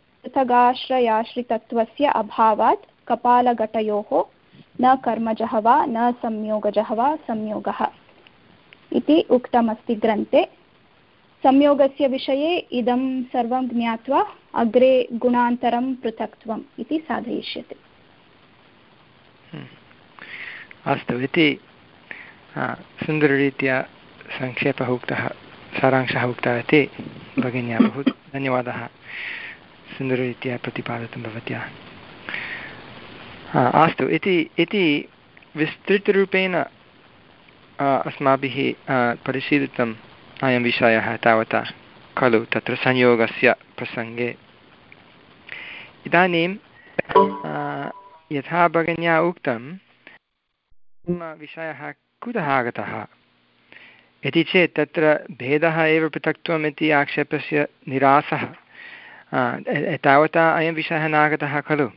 पृथगाश्रयाश्रितत्वस्य अभावात् कपालघटयोः न कर्मजः वा न संयोगजः वा संयोगः। इति उक्तमस्ति ग्रन्थे। संयोगस्य विषये इदं सर्वं ज्ञात्वा अग्रे गुणान्तरं पृथक्त्वम् इति साधयिष्यते। अस्तु इति सुन्दररीत्या संक्षेपः उक्तः, सारांशः उक्तः इति भगिन्या बहु धन्यवादः सुन्दररीत्या प्रतिपादितं भवत्या। अस्तु इति इति विस्तृतरूपेण अस्माभिः परिशीलितम् अयं विषयः तावता खलु तत्र संयोगस्य प्रसङ्गे। इदानीं यथा भगिन्या उक्तं विषयः कुतः आगतः इति चेत् तत्र भेदः एव पृथक्त्वम् इति आक्षेपस्य निरासः तावता अयं विषयः नागतः खलु।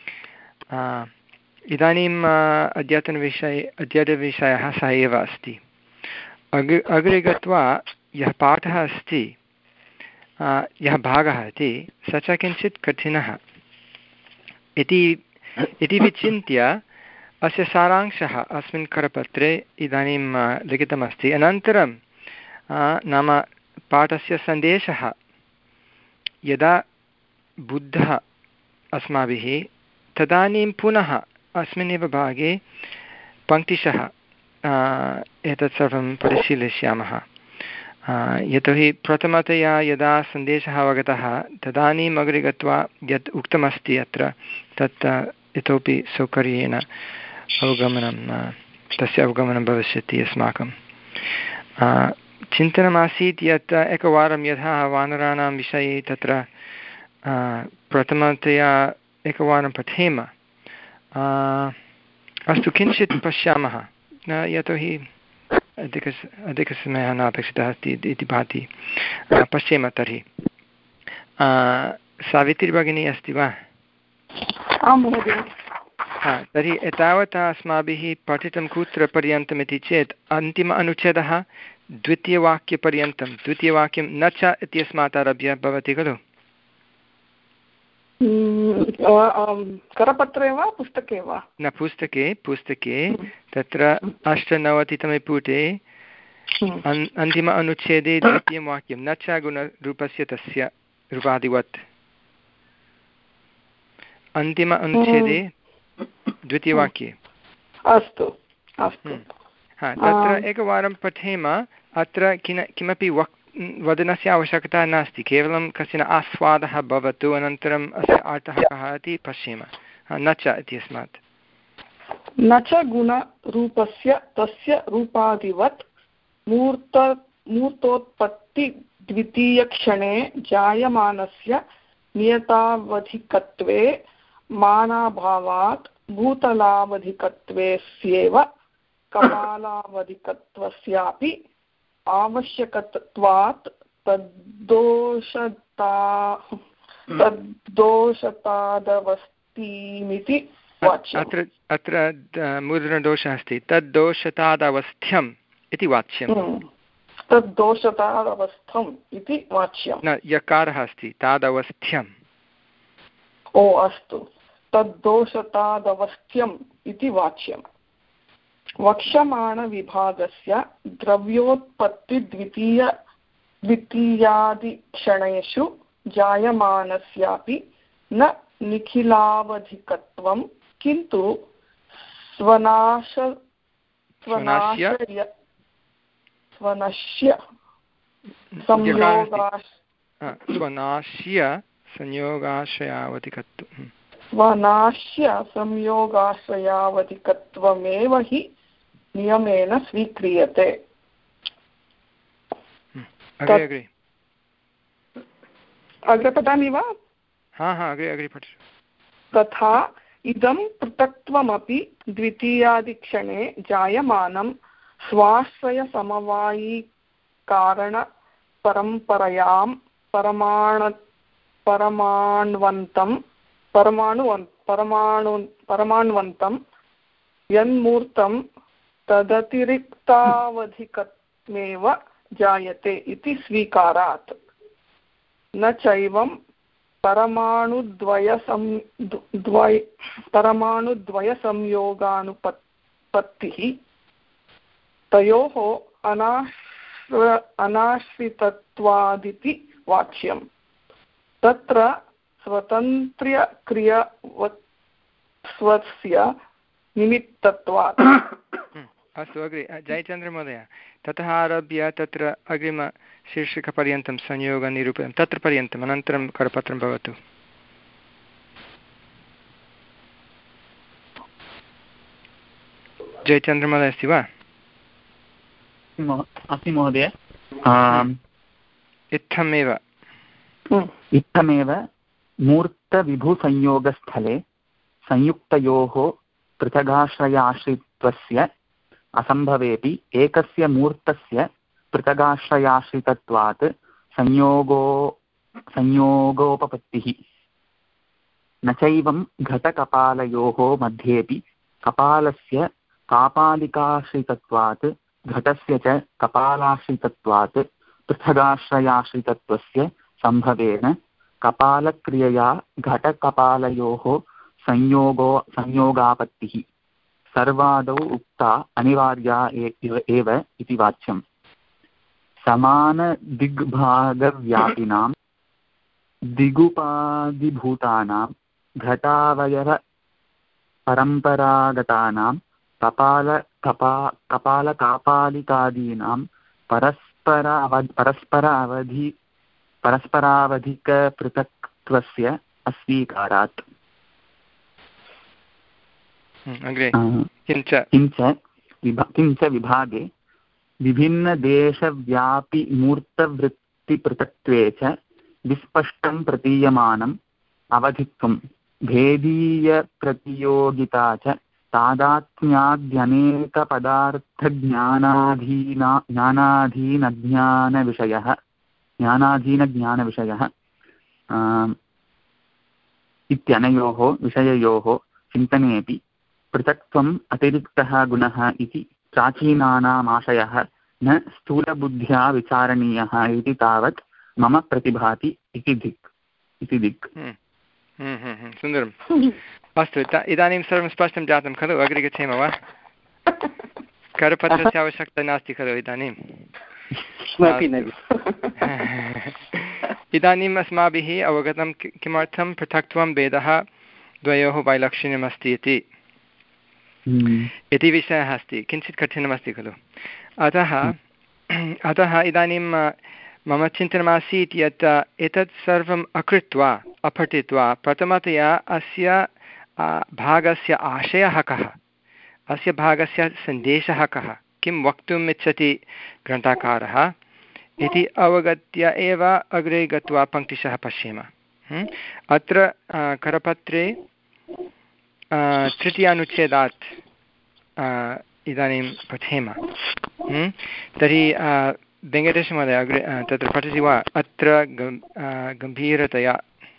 इदानीम् अद्यतनविषये अद्यतनविषयः सः एव अस्ति। अग्रे अग्रे गत्वा यः पाठः अस्ति, यः भागः इति स च किञ्चित् कठिनः इति इति विचिन्त्य अस्य सारांशः अस्मिन् करपत्रे इदानीं लिखितमस्ति। अनन्तरं नाम पाठस्य सन्देशः यदा बुद्धः अस्माभिः तदानीं पुनः अस्मिन्नेव भागे पङ्क्तिशः एतत् सर्वं परिशीलिष्यामः। यतोहि प्रथमतया यदा सन्देशः अवगतः तदानीम् अग्रे गत्वा यत् उक्तमस्ति अत्र तत् इतोपि सौकर्येण अवगमनं तस्य अवगमनं भविष्यति अस्माकं। चिन्तनमासीत् यत् एकवारं यथा वानराणां विषये तत्र प्रथमतया एकवारं पठेम। अस्तु किञ्चित् पश्यामः यतोहि अधिक अधिकसमयः नापेक्षितः अस्ति इति भाति। पश्येम तर्हि। सावित्री भगिनी अस्ति वा? आं महोदय। हा तर्हि एतावता अस्माभिः पठितं कुत्र पर्यन्तम् इति चेत् अन्तिम अनुच्छेदः द्वितीयवाक्यपर्यन्तं। द्वितीयवाक्यं न च इत्यस्मात् आरभ्य भवति खलु? करपत्रे वा पुस्तके वा? न पुस्तके पुस्तके तत्र अष्टनवतितमे पुटे अन्तिम अनुच्छेदे द्वितीयं वाक्यं न च गुणरूपस्य तस्य रूपादिवत्। अन्तिम अनुच्छेदे द्वितीयवाक्ये। अस्तु अस्तु। हा तत्र एकवारं पठेम। अत्र किन किमपि वक् वदनस्य आवश्यकता नास्ति, केवलं कश्चन आस्वादः भवतु, अनन्तरम् अस्य अर्थः कः इति पश्येम। न च इत्यस्मात् न च गुणरूपस्य तस्य रूपादिवत् मूर्त मूर्तोत्पत्तिद्वितीयक्षणे जायमानस्य नियतावधिकत्वे मानाभावात् भूतलावधिकत्वेस्येव कपालावधिकत्वस्यापि आवश्यकत्वात् तद्दोषता तद्दोषतादवस्थीमिति वाच्यम्। अत्र अत्र मुद्रणदोषः अस्ति। तद्दोषतादवस्थ्यम् इति वाच्यं। तद्दोषतादवस्थम् इति वाच्यं। न यकारः अस्ति तादवस्थ्यम्। ओ अस्तु। तद्दोषतादवस्थ्यम् इति वाच्यम्। वक्ष्यमाणविभागस्य द्रव्योत्पत्तिद्वितीय द्वितीयादिक्षणेषु जायमानस्यापि न निखिलावधिकत्वं किन्तु स्वनाश स्वनाश्य स्वनश्य संयोगाश् स्वनाश्य संयोगाश्रयावधिकत्वं स्वनाश्य संयोगाश्रयावधिकत्वमेव हि नियमेन स्वीक्रियते। अग्रे अग्रे पठामि वा? हा हा अग्रे अग्रे पठ। तथा इदं पृथक्त्वमपि द्वितीयादिक्षणे जायमानं स्वाश्रयसमवायिकारणपरम्परयां परमाण परमाण्वन्तं परमाणुवन् परमाणु परमाण्वन्तं यन्मूर्तं तदतिरिक्तावधिकत्वेव जायते इति स्वीकारात्। न चैवं परमाणुद्वयसं द्वय परमाणुद्वयसंयोगानुपत्तिः तयोः अनाश्र अनाश्रितत्वादिति वाच्यम्। तत्र स्वतन्त्र्यक्रियवत्वस्य निमित्तत्वात्। अस्तु, अग्रे जयचन्द्रमहोदय, ततः आरभ्य तत्र अग्रिमशीर्षकपर्यन्तं संयोगनिरूपणं तत्र पर्यन्तम्, अनन्तरं करपत्रं भवतु। जयचन्द्रमहोदय अस्ति वा? अस्ति महोदय। इत्थमेव इत्थमेव मूर्तविभुसंयोगस्थले संयुक्तयोः पृथगाश्रयाश्रित्वस्य असम्भवेपि एकस्य मूर्तस्य पृथगाश्रयाश्रितत्वात् संयोगो संयोगोपपत्तिः। न चैवं घटकपालयोः मध्येपि कपालस्य कापालिकाश्रितत्वात् घटस्य च कपालाश्रितत्वात् पृथगाश्रयाश्रितत्वस्य सम्भवेन कपालक्रियया घटकपालयोः संयोगो संयोगापत्तिः सर्वादौ उक्ता अनिवार्या एव इति वाच्यम्। समानदिग्भागव्यापिनां दिगुपादिभूतानां घटावयव परम्परागतानां कपाल कपा कपालकापालिकादीनां परस्पर परस्पर अवधि परस्परावधिकपृथक्त्वस्य अस्वीकारात्। किञ्च किञ्च विभा किञ्च विभागे विभिन्नदेशव्यापिमूर्तवृत्तिपृथक्त्वे च विस्पष्टं प्रतीयमानम् अवधित्वं भेदीयप्रतियोगिता च तादात्म्याद्यनेकपदार्थज्ञानाधीना ज्ञानाधीनज्ञानविषयः ज्ञानाधीनज्ञानविषयः इत्यनयोः विषययोः चिन्तनेऽपि पृथक्त्वम् अतिरिक्तः गुणः इति प्राचीनानामाशयः न स्थूलबुद्ध्या विचारणीयः इति तावत् मम प्रतिभाति इति दिक् इति दिक् सुन्दरम्। अस्तु, इदानीं सर्वं स्पष्टं जातं खलु? अग्रे गच्छेम वा? करपत्रस्य आवश्यकता नास्ति खलु इदानीं? इदानीम् अस्माभिः अवगतं किमर्थं पृथक्त्वं भेदः द्वयोः वैलक्षण्यमस्ति इति इति विषयः अस्ति। किञ्चित् कठिनमस्ति खलु? अतः अतः इदानीं मम चिन्तनमासीत् यत् एतत् सर्वम् अकृत्वा अपठित्वा प्रथमतया अस्य भागस्य आशयः कः, अस्य भागस्य सन्देशः कः, किं वक्तुम् इच्छति ग्रन्थकारः इति अवगत्य एव अग्रे गत्वा पङ्क्तिशः पश्येम। अत्र करपत्रे तृतीयानुच्छेदात् इदानीं पठेम। तर्हि वेङ्कटेशमहोदय अग्रे तत्र पठति वा? अत्र गम्भीरतया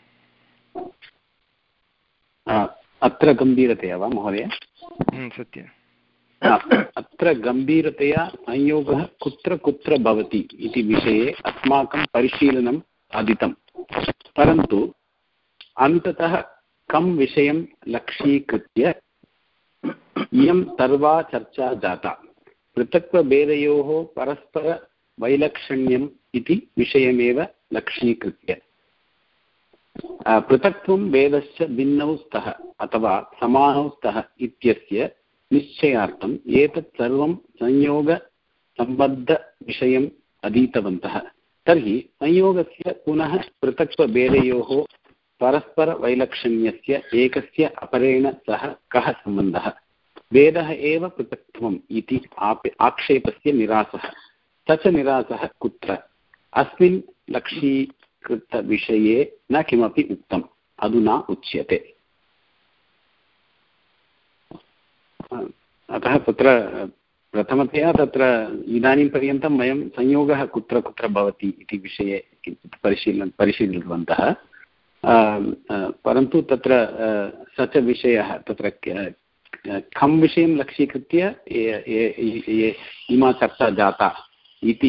अत्र गम्भीरतया वा महोदय? सत्यम्। अत्र गम्भीरतया संयोगः कुत्र कुत्र भवति इति विषये अस्माकं परिशीलनम् अधीतं, परन्तु अन्ततः कं विषयं लक्ष्यीकृत्य इयं सर्वा चर्चा जाता। पृथक्त्वभेदयोः परस्परवैलक्षण्यम् इति विषयमेव लक्ष्यीकृत्य। पृथक्त्वं भेदश्च भिन्नौ स्तः अथवा समानौ स्तः इत्यस्य निश्चयार्थम् एतत् सर्वं संयोगसम्बद्धविषयम् अधीतवन्तः। तर्हि संयोगस्य पुनः पृथक्त्वभेदयोः परस्परवैलक्षण्यस्य एकस्य अपरेण सह कः सम्बन्धः? भेदः एव पृथक्त्वम् इति आक्षेपस्य निरासः। स च निरासः कुत्र? अस्मिन् लक्ष्यीकृतविषये न किमपि उक्तम्, अधुना उच्यते। अतः तत्र प्रथमतया तत्र इदानीं पर्यन्तं वयं संयोगः कुत्र कुत्र भवति इति विषये किञ्चित् परिशीलनं परिशीलितवन्तः, परन्तु तत्र स च विषयः तत्र कं विषयं लक्ष्यीकृत्य इमा चर्चा जाता इति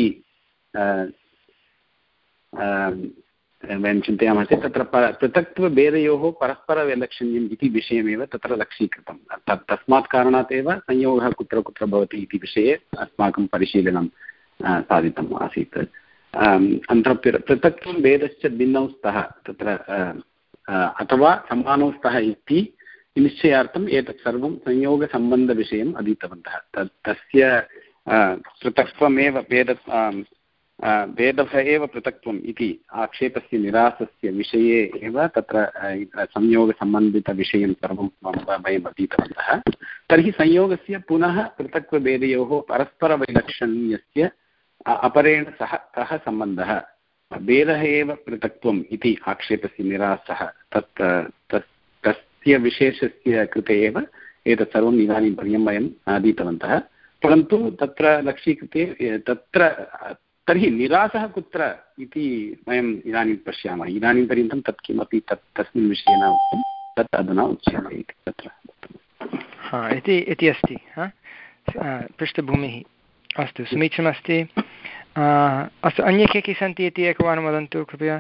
वयं चिन्तयामः चेत् तत्र पृथक्त्वभेदयोः परस्परवैलक्षण्यम् इति विषयमेव तत्र लक्ष्यीकृतं। तत् तस्मात् कारणात् एव संयोगः कुत्र कुत्र भवति इति विषये अस्माकं परिशीलनं साधितम् आसीत्। अनन्तरं पृथक्त्वं भेदश्च भिन्नौ स्तः तत्र अथवा समानौ स्तः इति निश्चयार्थम् एतत् सर्वं संयोगसम्बन्धविषयम् अधीतवन्तः। तत् तस्य पृथक्त्वमेव भेद भेदः एव पृथक्त्वम् इति आक्षेपस्य निरासस्य विषये एव तत्र संयोगसम्बन्धितविषयं सर्वं वयम् अधीतवन्तः। तर्हि संयोगस्य पुनः पृथक्त्वभेदयोः परस्परवैलक्षण्यस्य अपरेण सह कः सम्बन्धः? भेदः एव पृथक्त्वम् इति आक्षेपस्य निरासः। तत् तस्य विशेषस्य कृते एव एतत् सर्वम् इदानीं पर्यन्तं वयम् अधीतवन्तः। परन्तु तत्र लक्ष्यीकृते तत्र तर्हि निरासः कुत्र इति वयम् इदानीं पश्यामः। इदानीं पर्यन्तं तत् किमपि तत् तस्मिन् विषये न उक्तं, तत् अधुना उच्यते इति तत्र हा इति इति अस्ति पृष्ठभूमिः। अस्तु, समीचीनमस्ति। अस्तु, अन्ये के के सन्ति इति एकवारं वदन्तु कृपया।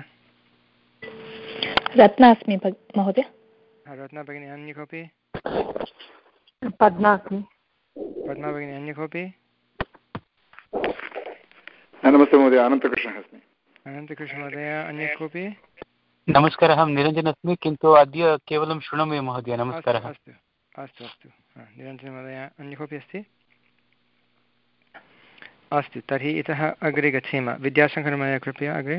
रत्ना अस्मि महोदय। रत्ना भगिनी, अन्य कोऽपि? पद्मा अस्मि। पद्मा भगिनी, अन्य कोऽपि? नमस्ते महोदय, अनन्तकृष्णः अस्मि। अनन्तकृष्णमहोदय, अन्य कोऽपि? नमस्कारः, अहं निरञ्जनः अस्मि, किन्तु अद्य केवलं शृणोमि महोदय। नमस्कारः। अस्तु अस्तु अस्तु निरञ्जनमहोदय, अन्य कोऽपि अस्ति? अस्तु, तर्हि इतः अग्रे गच्छेम। विद्याशङ्करमहोदय, कृपया अग्रे।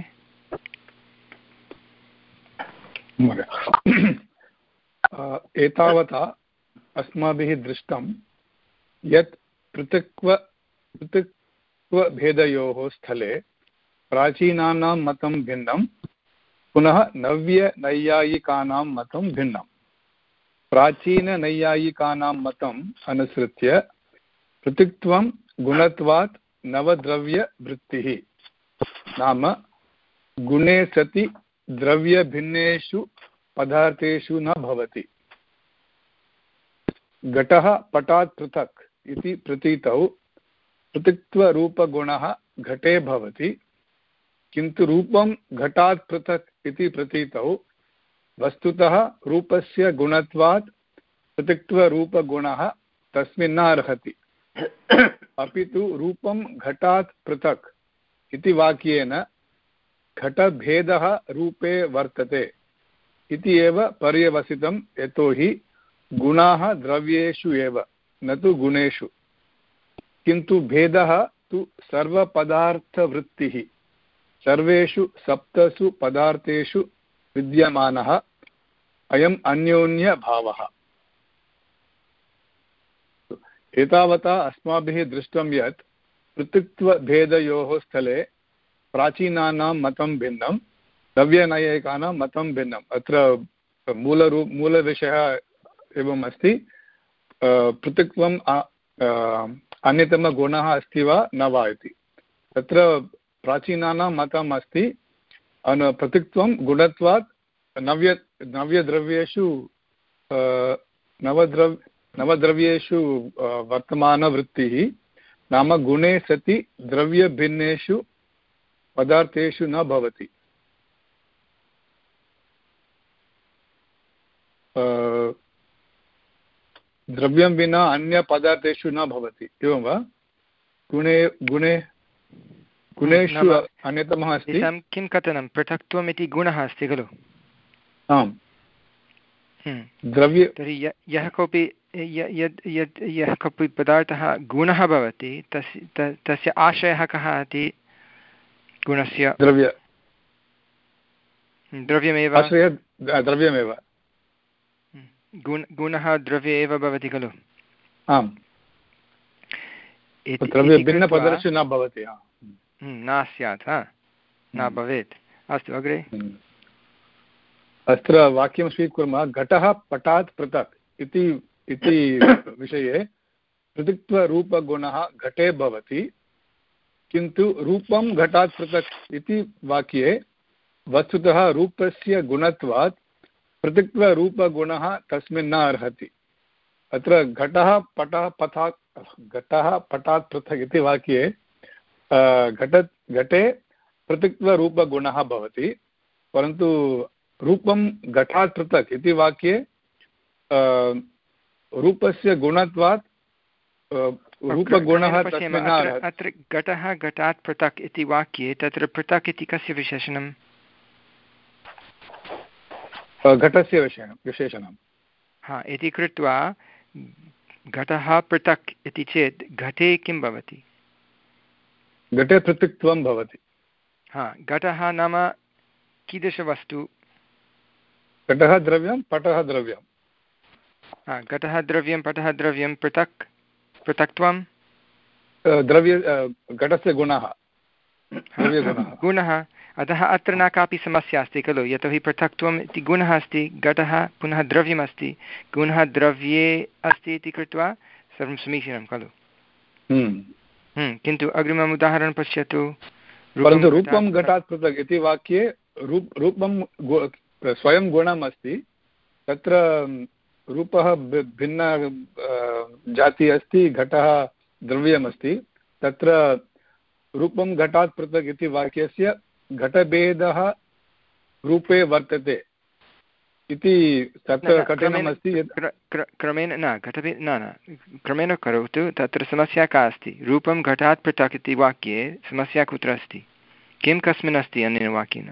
एतावता अस्माभिः दृष्टं यत् पृथक्त्व पृथक्त्वभेदयोः स्थले प्राचीनानां मतं भिन्नं, पुनः नव्यनैयायिकानां मतं भिन्नं। प्राचीननैयायिकानां मतम् अनुसृत्य पृथक्त्वं गुणत्वात् नवद्रव्यवृत्तिः, नाम गुणे सति द्रव्यभिन्नेषु पदार्थेषु न भवति। घटः पटात् पृथक् इति प्रतीतौ पृथक्त्वरूपगुणः घटे भवति, किन्तु रूपं घटात् पृथक् इति प्रतीतौ वस्तुतः रूपस्य गुणत्वात् पृथक्त्वरूपगुणः तस्मिन् न अर्हति, अपि तु रूपं घटात् पृथक् इति वाक्येन घटभेदः रूपे वर्तते इति एव पर्यवसितं, यतोहि गुणाः द्रव्येषु एव न तु गुणेषु, किन्तु भेदः तु सर्वपदार्थवृत्तिः सर्वेषु सप्तसु पदार्थेषु विद्यमानः अयम् अन्योन्यभावः। एतावता अस्माभिः दृष्टं यत् पृथक्त्वभेदयोः स्थले प्राचीनानां मतं भिन्नं, द्रव्यनैयायिकानां मतं भिन्नम्। अत्र मूलरूप मूलविषयः एवम् अस्ति, पृथक्त्वम् अन्यतमगुणः अस्ति वा न वा इति। तत्र प्राचीनानां मतम् अस्ति पृथक्त्वं गुणत्वात् नव्य नव्यद्रव्येषु नवद्रव्य नवद्रव्येषु वर्तमानवृत्तिः, नाम गुणे सति द्रव्यभिन्नेषु पदार्थेषु न भवति। द्रव्यं विना अन्यपदार्थेषु न भवति, एवं वा? गुणे गुणे गुणेषु अन्यतमः अस्ति। किं कथनं? पृथक्त्वम् इति गुणः अस्ति खलु? आम्। द्रव्य तर्हि यः कोऽपि यद् यद् यः कोऽपि पदार्थः गुणः भवति तस्य तस्य आशयः कः इति? गुणस्य द्रव्य द्रव्यमेव द्रव्यमेव गुण गुणः द्रव्ये एव भवति खलु? आम्। द्रव्यभिन्नपदार्थेषु न भवति, न स्यात्, न भवेत्। अस्तु, अग्रे। अत्र वाक्यं स्वीकुर्मः। घटः पटात् पृथक् इति इति विषये पृथक्त्वरूपगुणः घटे भवति, किन्तु रूपं घटात् पृथक् इति वाक्ये वस्तुतः रूपस्य गुणत्वात् पृथक्त्वरूपगुणः तस्मिन् न अर्हति। अत्र घटः पटः पथात् घटः पटात् पृथक् इति वाक्ये घट घटे पृथक्त्वरूपगुणः भवति, परन्तु रूपं घटात् पृथक् इति वाक्ये रूपस्य गुणत्वात् रूपगुणः अत्र घटः घटात् पृथक् इति वाक्ये तत्र पृथक् इति कस्य विशेषणं? घटस्य विशेषणं। हा इति कृत्वा घटः पृथक् इति चेत् घटे किं भवति? घटे पृथक्त्वं भवति। हा घटः नाम कीदृशवस्तु? घटः द्रव्यं पटः द्रव्यं। हा घटः द्रव्यं पटः द्रव्यं पृथक् पृथक्त्वं द्रव्य घटस्य गुणः गुणः। अतः अत्र न कापि समस्या अस्ति खलु, यतोहि पृथक्त्वम् इति गुणः अस्ति, घटः पुनः द्रव्यमस्ति, गुणः द्रव्ये अस्ति इति कृत्वा सर्वं समीचीनं खलु। किन्तु अग्रिमम् उदाहरणं पश्यतु। परन्तु रूपं घटात् पृथक् इति वाक्ये रूप रूपं स्वयं गुणम् अस्ति, तत्र रूपः भिन्न जातिः अस्ति, घटः द्रव्यमस्ति, तत्र रूपं घटात् पृथक् इति वाक्यस्य घटभेदः रूपे वर्तते इति तत्र कठिनमस्ति। क्रमेण न घटभेद न न क्रमेण करोतु। तत्र समस्या का अस्ति? रूपं घटात् पृथक् इति वाक्ये समस्या कुत्र अस्ति? किं कस्मिन् अस्ति अनेन वाक्येन?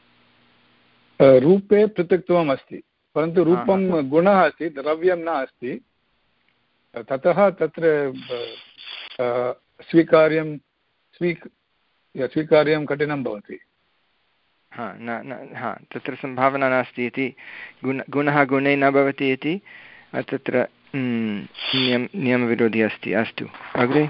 रूपे पृथक्त्वम् अस्ति, परन्तु रूपं गुणः अस्ति, द्रव्यं न अस्ति, ततः तत्र स्वीकार्यं स्वी स्वीकार्यं कठिनं भवति। हा न न हा तत्र सम्भावना नास्ति इति, गुण गुणः गुणे न भवति इति तत्र नियम नियमविरोधी अस्ति। अस्तु अग्रे।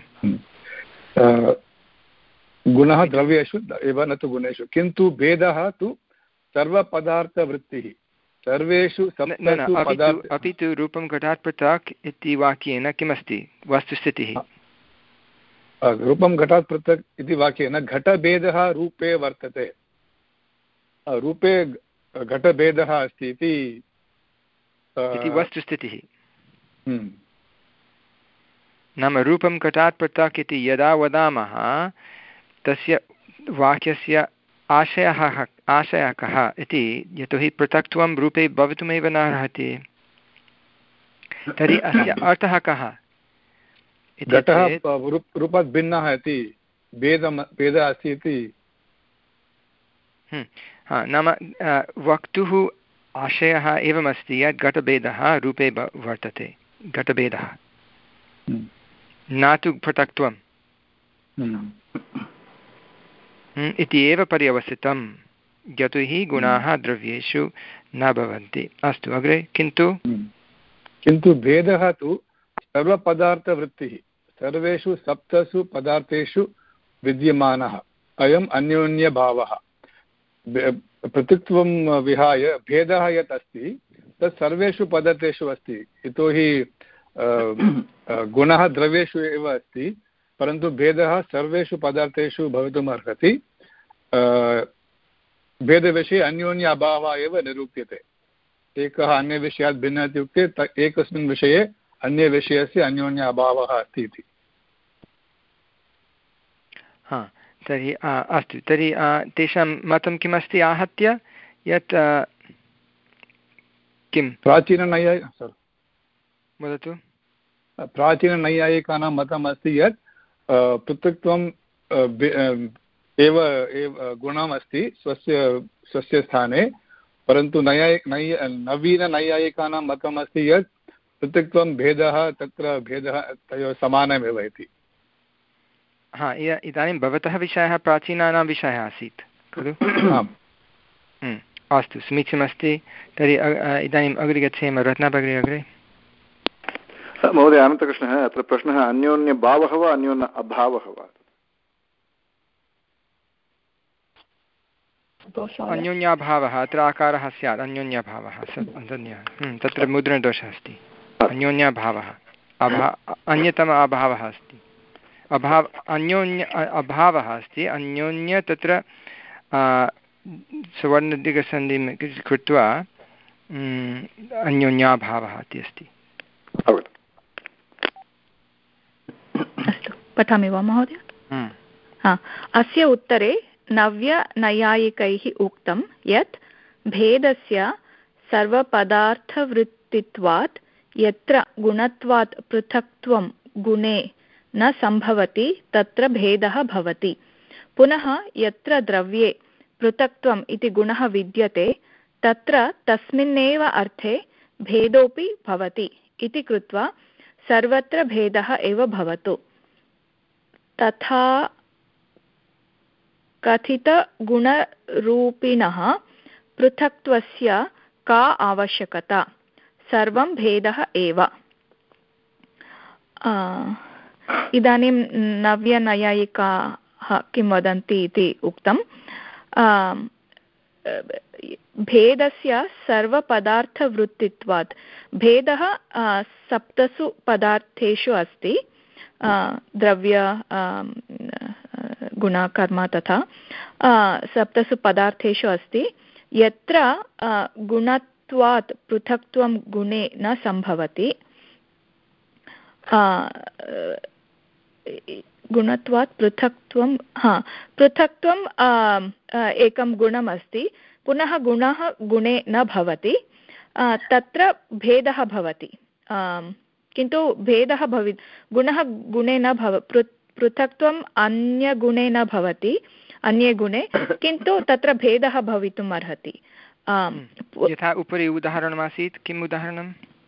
गुणः द्रव्येषु एव न तु गुणेषु, किन्तु भेदः तु सर्वपदार्थवृत्तिः सर्वेषु सप्तसु पदार्थ। अपि तु रूपं घटात् पृथक् इति वाक्येन किमस्ति वस्तुस्थितिः? रूपं घटात् पृथक् इति वाक्येन घटभेदः रूपे वर्तते, रूपे घटभेदः अस्ति इति वस्तुस्थितिः। नाम रूपं घटात् पृथक् इति यदा वदामः तस्य वाक्यस्य आशयः आशयः कः इति, यतोहि पृथक्त्वं रूपे भवितुमेव न अर्हति। तर्हि अस्य अर्थः कः? घटः रूपात् भिन्नः इति, भेदं भेदः अस्ति इति। हा नाम वक्तुः आशयः एवमस्ति यत् घटभेदः रूपे वर्तते, घटभेदः न तु पृथक्त्वम् इति एव पर्यवसितं, यतोहि गुणाः द्रव्येषु न भवन्ति। अस्तु अग्रे। किन्तु किन्तु भेदः तु सर्वपदार्थवृत्तिः सर्वेषु सप्तसु पदार्थेषु विद्यमानः, अयम् अन्योन्यभावः। पृथक्त्वं विहाय भेदः यत् अस्ति तत् सर्वेषु पदार्थेषु अस्ति, यतोहि गुणः द्रव्येषु एव अस्ति, परन्तु भेदः सर्वेषु पदार्थेषु भवितुम् अर्हति। भेदविषये अन्योन्य अभावः एव निरूप्यते। एकः अन्यविषयात् भिन्नः इत्युक्ते एकस्मिन् विषये अन्यविषयस्य अन्योन्य अभावः अस्ति इति। हा तर्हि अस्तु। तर्हि तेषां मतं किमस्ति आहत्य यत् किं प्राचीननैयायि वदतु। प्राचीननैयायिकानां मतम् अस्ति यत् पृथक्त्वं एव गुणम् अस्ति स्वस्य स्वस्य स्थाने, परन्तु नैयायि नैय नवीननैयायिकानां मतम् अस्ति यत् पृथक्त्वं भेदः तत्र भेदः तयोः समानमेव इति। हा इदानीं भवतः विषयः प्राचीनानां विषयः आसीत् खलु? अस्तु समीचीनमस्ति। तर्हि इदानीम् अग्रे गच्छेम। रत्नाभगिनी अग्रे। महोदय अनन्तकृष्णः, अत्र प्रश्नः अन्योन्यभावः वा अन्योन्य अभावः वा? अन्योन्याभावः, अत्र आकारः स्यात् अन्योन्याभावः तत्र मुद्रणदोषः अस्ति। अन्योन्याभावः अभा अन्यतम अभावः अस्ति, अभाव अन्योन्य अभावः अस्ति, अन्योन्य तत्र सवर्णदीर्घसन्धिं कृत्वा अन्योन्याभावः इति अस्ति। अस्तु पठामि वा महोदय? हा अस्य उत्तरे नव्यनैयायिकैः उक्तं यत् भेदस्य सर्वपदार्थवृत्तित्वात् यत्र गुणत्वात् पृथक्त्वं गुणे न सम्भवति तत्र भेदः भवति। पुनः यत्र द्रव्ये पृथक्त्वम् इति गुणः विद्यते तत्र तस्मिन्नेव अर्थे भेदोऽपि भवति इति कृत्वा सर्वत्र भेदः एव भवतु। तथा कथितगुणरूपिणः पृथक्त्वस्य का आवश्यकता, सर्वं भेदः एव। इदानीं नव्यनैयायिकाः किं वदन्ति इति उक्तं। भेदस्य सर्वपदार्थवृत्तित्वात्, भेदः सप्तसु पदार्थेषु अस्ति, द्रव्य गुण कर्म तथा सप्तसु पदार्थेषु अस्ति। यत्र गुणत्वात् पृथक्त्वं गुणे न सम्भवति, गुणत्वात् पृथक्त्वं हा पृथक्त्वं एकं गुणम् अस्ति, पुनः गुणः गुणे न भवति, तत्र भेदः भवति। किन्तु भेदः भवेत्, गुणः गुणे न भव पृथक्त्वम् अन्यगुणे न भवति, अन्ये गुणे, किन्तु तत्र भेदः भवितुम् अर्हति। यथा उपरि उदाहरणमासीत्, किम् उदाहरणं?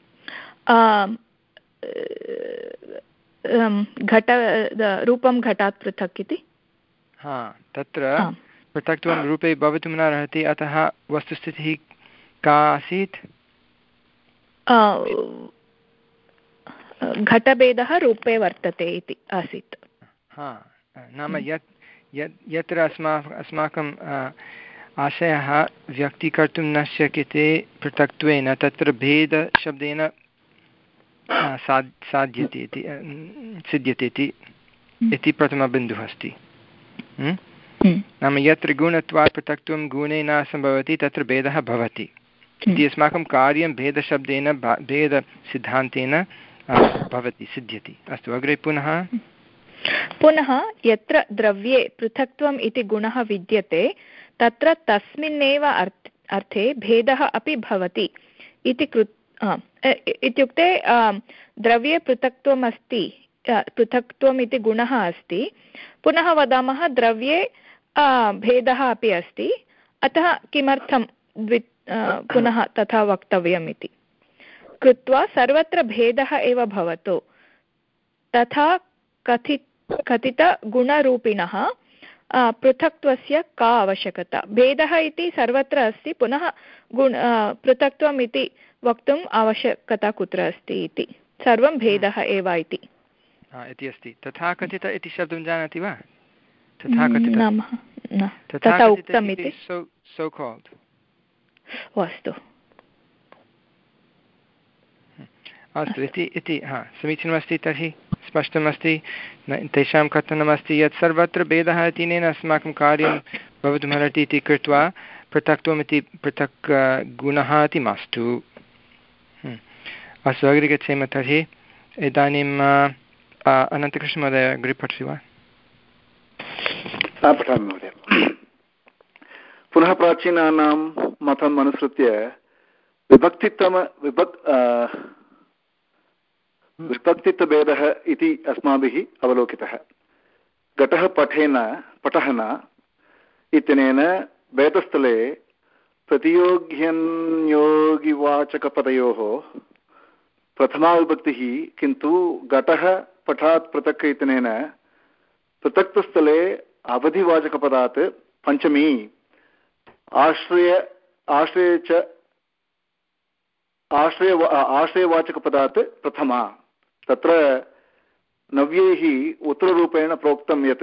घट रूपं घटात् पृथक् इति। हा, तत्र पृथक्त्वं रूपे भवितुं न अर्हति, अतः वस्तुस्थितिः का आसीत्? घटभेदः रूपे वर्तते इति आसीत्। हा, नाम यत् यत् यत्र अस्मा अस्माकं आशयः व्यक्तीकर्तुं न शक्यते पृथक्त्वेन, तत्र भेदशब्देन साध् साध्यते इति सिद्ध्यते इति प्रथमबिन्दुः अस्ति। नाम यत्र गुणत्वात् पृथक्त्वं गुणे न सम्भवति तत्र भेदः भवति इति अस्माकं कार्यं भेदशब्देन भेदसिद्धान्तेन भवति, सिद्ध्यति। अस्तु, अग्रे पुनः पुनः यत्र द्रव्ये पृथक्त्वम् इति गुणः विद्यते तत्र तस्मिन्नेव अर्थे भेदः अपि भवति इति कृ इत्युक्ते द्रव्ये पृथक्त्वम् अस्ति, पृथक्त्वम् इति गुणः अस्ति, पुनः वदामः द्रव्ये भेदः अपि अस्ति, अतः किमर्थं द्वि पुनः तथा वक्तव्यम् इति कृत्वा सर्वत्र भेदः एव भवतु। तथा कथि कथितगुणरूपिणः पृथक्त्वस्य का आवश्यकता, भेदः इति सर्वत्र अस्ति, पुनः गुण पृथक्त्वम् इति वक्तुम् आवश्यकता कुत्र अस्ति इति, सर्वं भेदः एव इति इति अस्ति। तथा कथित इति शब्दं जानाति वा? तथा कथित तथा उक्तम् इति so called। अस्तु अस्तु इति इति हा समीचीनमस्ति। तर्हि स्पष्टमस्ति, तेषां कथनमस्ति यत् सर्वत्र भेदः इत्यनेन अस्माकं कार्यं भवितुमर्हति इति कृत्वा पृथक्त्वमिति पृथक् गुणः इति मास्तु। अस्तु, अग्रे गच्छेम। तर्हि इदानीम् अनन्तकृष्णमहोदय अग्रे पठति वा? पठामि महोदय। पुनः प्राचीनानां मतम् अनुसृत्य विभक्तितम विभक् विभक्तित्वभेदः इति अस्माभिः अवलोकितः। घटः पठेन पठः न इत्यनेन भेदस्थले प्रतियोग्यन्योगिवाचकपदयोः प्रथमा विभक्तिः, किन्तु घटः पठात् पृथक् इत्यनेन पृथक्त्वस्थले अवधिवाचकपदात् पञ्चमी, आश्रय आश्रय च आश्रय आश्रयवाचकपदात् प्रथमा। तत्र नव्यैः उत्तररूपेण प्रोक्तं यत्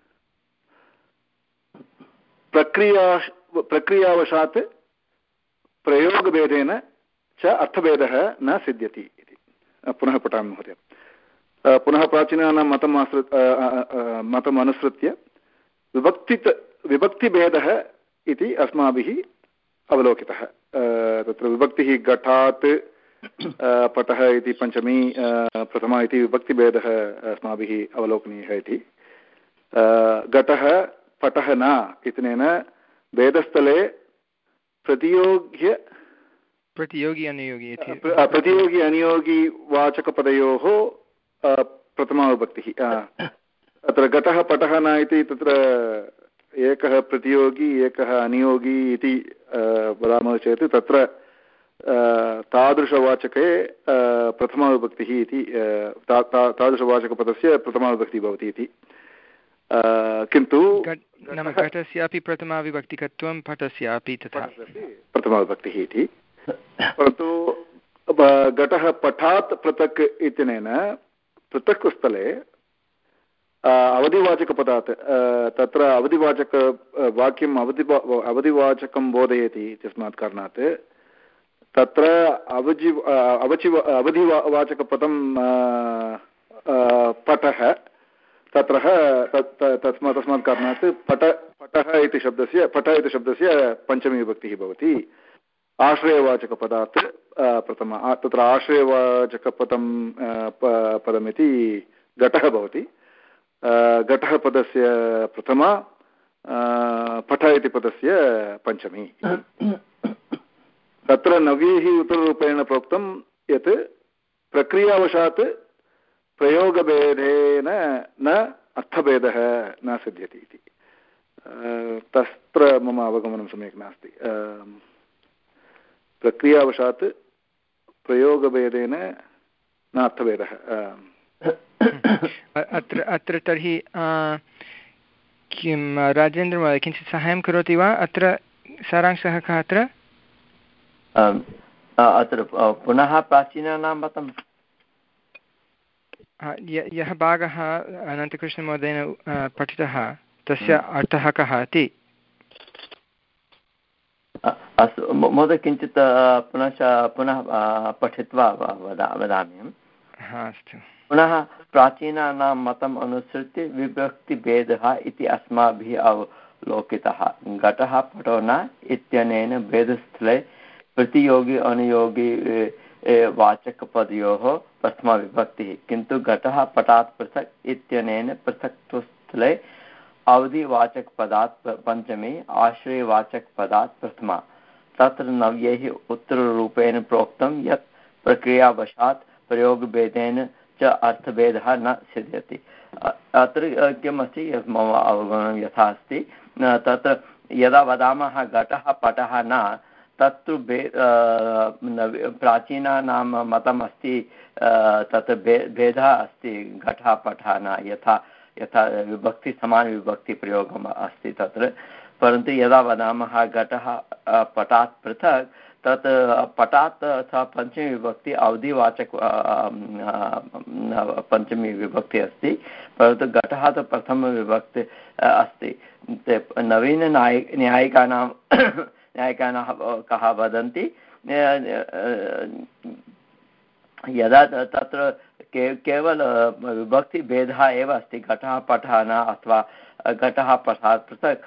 प्रक्रिया प्रक्रियावशात् प्रयोगभेदेन च अर्थभेदः न सिद्ध्यति इति। पुनः पठामि महोदय। पुनः प्राचीनानां मतम् आश्रि मतम् अनुसृत्य विभक्तित विभक्तिभेदः इति अस्माभिः अवलोकितः। तत्र विभक्तिः घटात् पटः इति पञ्चमी, प्रथमा इति विभक्तिभेदः अस्माभिः अवलोकनीयः इति। घटः पटः न इत्यनेन भेदस्थले प्रतियोग्य प्रतियोगी अनुयोगी प्रतियोगी अनुयोगी वाचकपदयोः प्रथमाविभक्तिः अत्र घटः पटः न इति तत्र एकः प्रतियोगी एकः अनियोगी इति वदामः चेत् तत्र तादृशवाचके प्रथमाविभक्तिः इति तादृशवाचकपदस्य प्रथमाविभक्तिः भवति इति किन्तु नाम घटस्यापि प्रथमाविभक्तिकत्वं पटस्यापि तथा प्रथमाविभक्तिः इति परन्तु घटः पठात् पृथक् इत्यनेन पृथक् स्थले अवधिवाचकपदात् तत्र अवधिवाचक वाक्यम् अवधि अवधिवाचकं बोधयति इत्यस्मात् कारणात् तत्र अवजि अवचि अवधिवाचकपदं पठः तत्र तस्मात् तस्मात् कारणात् पट पठः इति शब्दस्य पठ इति शब्दस्य पञ्चमी विभक्तिः भवति आश्रयवाचकपदात् प्रथम तत्र आश्रयवाचकपदं पदमिति घटः भवति घटः पदस्य प्रथमा पठ इति पदस्य पञ्चमी तत्र नव्यैः उत्तररूपेण प्रोक्तं यत् प्रक्रियावशात् प्रयोगभेदेन न अर्थभेदः न सिद्ध्यति इति तत्र मम अवगमनं सम्यक् नास्ति प्रक्रियावशात् प्रयोगभेदेन न अर्थभेदः अत्र अत्र तर्हि किं राजेन्द्रमहोदय किञ्चित् सहायं करोति वा अत्र सारांशः कः अत्र अत्र पुनः प्राचीनानां मतं यः भागः अनन्तकृष्णमहोदयेन पठितः तस्य अर्थः कः इति अस्तु महोदय किञ्चित् पुनश्च पुनः पठित्वा वदामि अस्तु पुनः प्राचीनानां मतम् अनुसृत्य विभक्तिभेदः इति अस्माभिः अवलोकितः घटः पटो न इत्यनेन भेदस्थले प्रतियोगी अनुयोगी वाचकपदयोः प्रथमाविभक्तिः किन्तु घटः पटात् पृथक् इत्यनेन पृथक्त्वस्थले अवधिवाचकपदात् पञ्चमी आश्रयवाचकपदात् प्रथमा तत्र नव्यैः उत्तररूपेण प्रोक्तं यत् प्रक्रियावशात् प्रयोगभेदेन च अर्थभेदः न सिद्ध्यति अत्र किम् अस्ति मम अवगमनं यथा अस्ति तत्र यदा वदामः घटः पटः न तत्तु भे प्राचीनानां मतम् अस्ति तत् भे भेदः अस्ति घटः पटः न यथा यथा विभक्ति समानविभक्तिप्रयोगम् अस्ति तत्र परन्तु यदा वदामः घटः पटात् पृथक् तत् पटात् सा पञ्चमी विभक्ति अवधिवाचक पञ्चमी विभक्ति अस्ति परन्तु घटः तु प्रथमविभक्ति अस्ति नवीन न्याय न्यायिकानां न्यायिकानाः कः वदन्ति यदा तत्र के केवल विभक्तिभेदः एव अस्ति घटः पटः न अथवा घटः पठात् पृथक्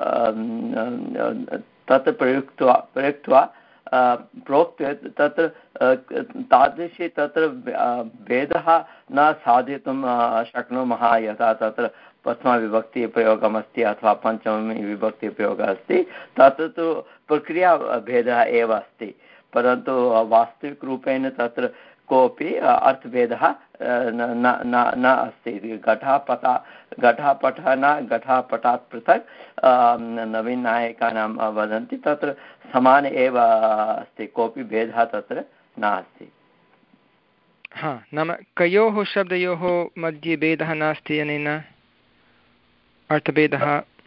तत् प्रयुक्त्वा प्रयुक्त्वा प्रोक्ते तत्र तादृशी तत्र भेदः न साधितुं शक्नुमः यथा तत्र प्रथमाविभक्तिप्रयोगमस्ति अथवा पञ्चमी विभक्तिप्रयोगः अस्ति तत्र तु प्रक्रियाभेदः एव अस्ति परन्तु वास्तविकरूपेण तत्र कोऽपि अर्थभेदः न न न अस्ति घटः पटा घटः पटः न घटः पटात् पृथक् नवीननायकानां वदन्ति तत्र समान एव अस्ति कोऽपि भेदः तत्र नास्ति हा नाम कयोः शब्दयोः मध्ये भेदः नास्ति अनेन अर्थभेदः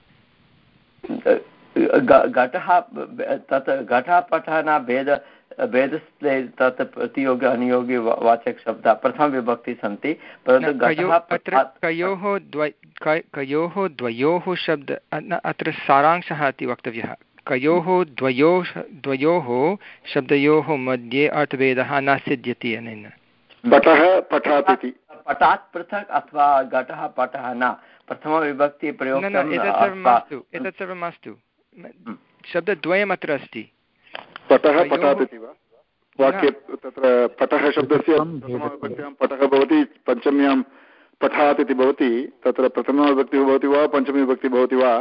घटः तत् घटः पटः न भेद भेदस्थे तत् प्रतियोगी अनुयोगी वाचकशब्दाः प्रथमविभक्ति सन्ति परन्तु कयोः द्वय कयोः द्वयोः शब्द अत्र सारांशः इति वक्तव्यः कयोः द्वयोः द्वयोः शब्दयोः मध्ये अर्थभेदः न सिद्ध्यति अनेन पटः पठात् इति पटात् पृथक् अथवा घटः पटः न प्रथमविभक्ति प्रयोगं एतत् सर्वं मास्तु एतत् सर्वं मास्तु शब्दद्वयम् अत्र अस्ति पटः पठात् इति वा वाक्ये तत्र पटः शब्दस्य प्रथमविभक्त्यां पटः भवति पञ्चम्यां पठात् इति भवति तत्र प्रथमविभक्तिः भवति वा पञ्चमीविभक्तिः भवति वा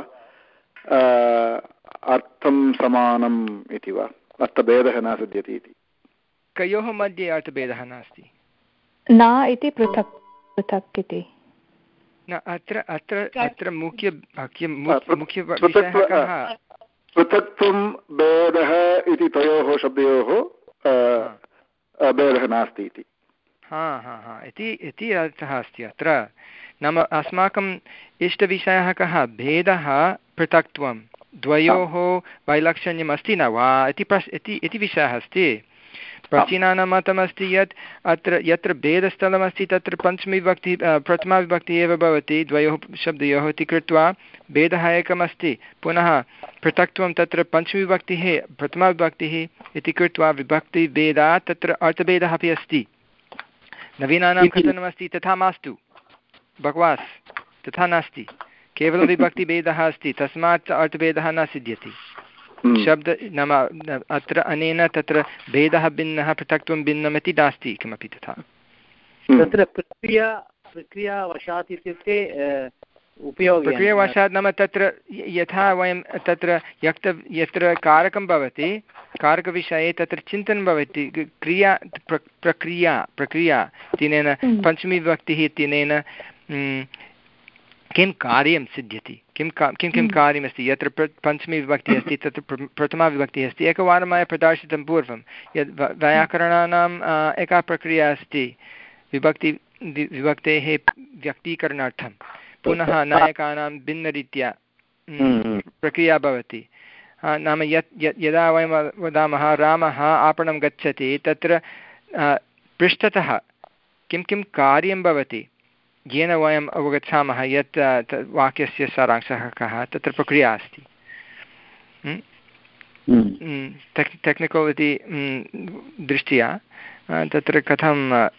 अर्थं समानम् इति वा अर्थभेदः न सिद्ध्यति इति कयोः मध्ये अर्थभेदः नास्ति न इति पृथक् पृथक् इति न अत्र अत्र अत्र मुख्य मुख्यविषयः कः पृथक्त्वं भेदः इति तयोः शब्दयोः भेदः नास्ति इति हा हा हा इति इति अर्थः अस्ति अत्र नाम अस्माकम् इष्टविषयः कः भेदः पृथक्त्वं द्वयोः वैलक्षण्यम् अस्ति न वा इति प्रश् इति इति विषयः अस्ति प्राचीनानां मतमस्ति यत् अत्र यत्र भेदस्थलमस्ति तत्र पञ्चमीविभक्तिः प्रथमाविभक्तिः एव भवति द्वयोः शब्दयोः इति कृत्वा भेदः एकमस्ति पुनः पृथक्त्वं तत्र पञ्चमीविभक्तिः प्रथमाविभक्तिः इति कृत्वा विभक्तिभेदात् तत्र अर्थभेदः अपि अस्ति नवीनानां कथनमस्ति तथा मास्तु बकवास् तथा नास्ति केवलं विभक्तिभेदः अस्ति तस्मात् अर्थभेदः न सिद्ध्यति शब्द नाम अत्र अनेन तत्र भेदः भिन्नः पृथक्त्वं भिन्नम् इति नास्ति किमपि तथा तत्र प्रक्रिया प्रक्रियावशात् इत्युक्ते उपयोगः प्रक्रियावशात् नाम तत्र यथा वयं तत्र यक्त यत्र कारकं भवति कारकविषये तत्र चिन्तनं भवति क्रिया प्र प्रक्रिया प्रक्रिया इत्यनेन पञ्चमी विभक्तिः इत्यनेन किं कार्यं सिद्ध्यति किं का किं किं कार्यमस्ति यत्र प्र पञ्चमी विभक्तिः अस्ति तत्र प्रथमा विभक्तिः अस्ति एकवारं मया प्रदर्शितं पूर्वं यद् वैयाकरणानाम् एका प्रक्रिया अस्ति विभक्ति विभक्तेः व्यक्तीकरणार्थं पुनः नायकानां भिन्नरीत्या प्रक्रिया भवति नाम यत् यदा वयं वदामः रामः आपणं गच्छति तत्र पृष्ठतः किं किं कार्यं भवति येन वयम् अवगच्छामः यत् वाक्यस्य सारांशः कः तत्र प्रक्रिया अस्ति टेक् टेक्निकल् इति दृष्ट्या तत्र कथं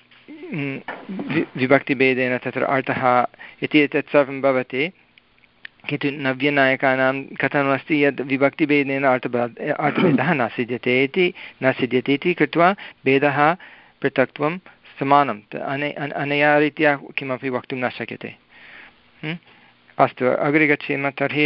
विभक्तिभेदेन तत्र अर्थः इति एतत् सर्वं भवति किन्तु नव्यनायकानां कथनमस्ति यद् विभक्तिभेदेन अर्थभेदः अर्थभेदः न सिद्ध्यते इति न सिद्ध्यति इति कृत्वा भेदः पृथक्त्वं समानम् अने अनया रीत्या किमपि वक्तुं न शक्यते अस्तु अग्रे गच्छेम तर्हि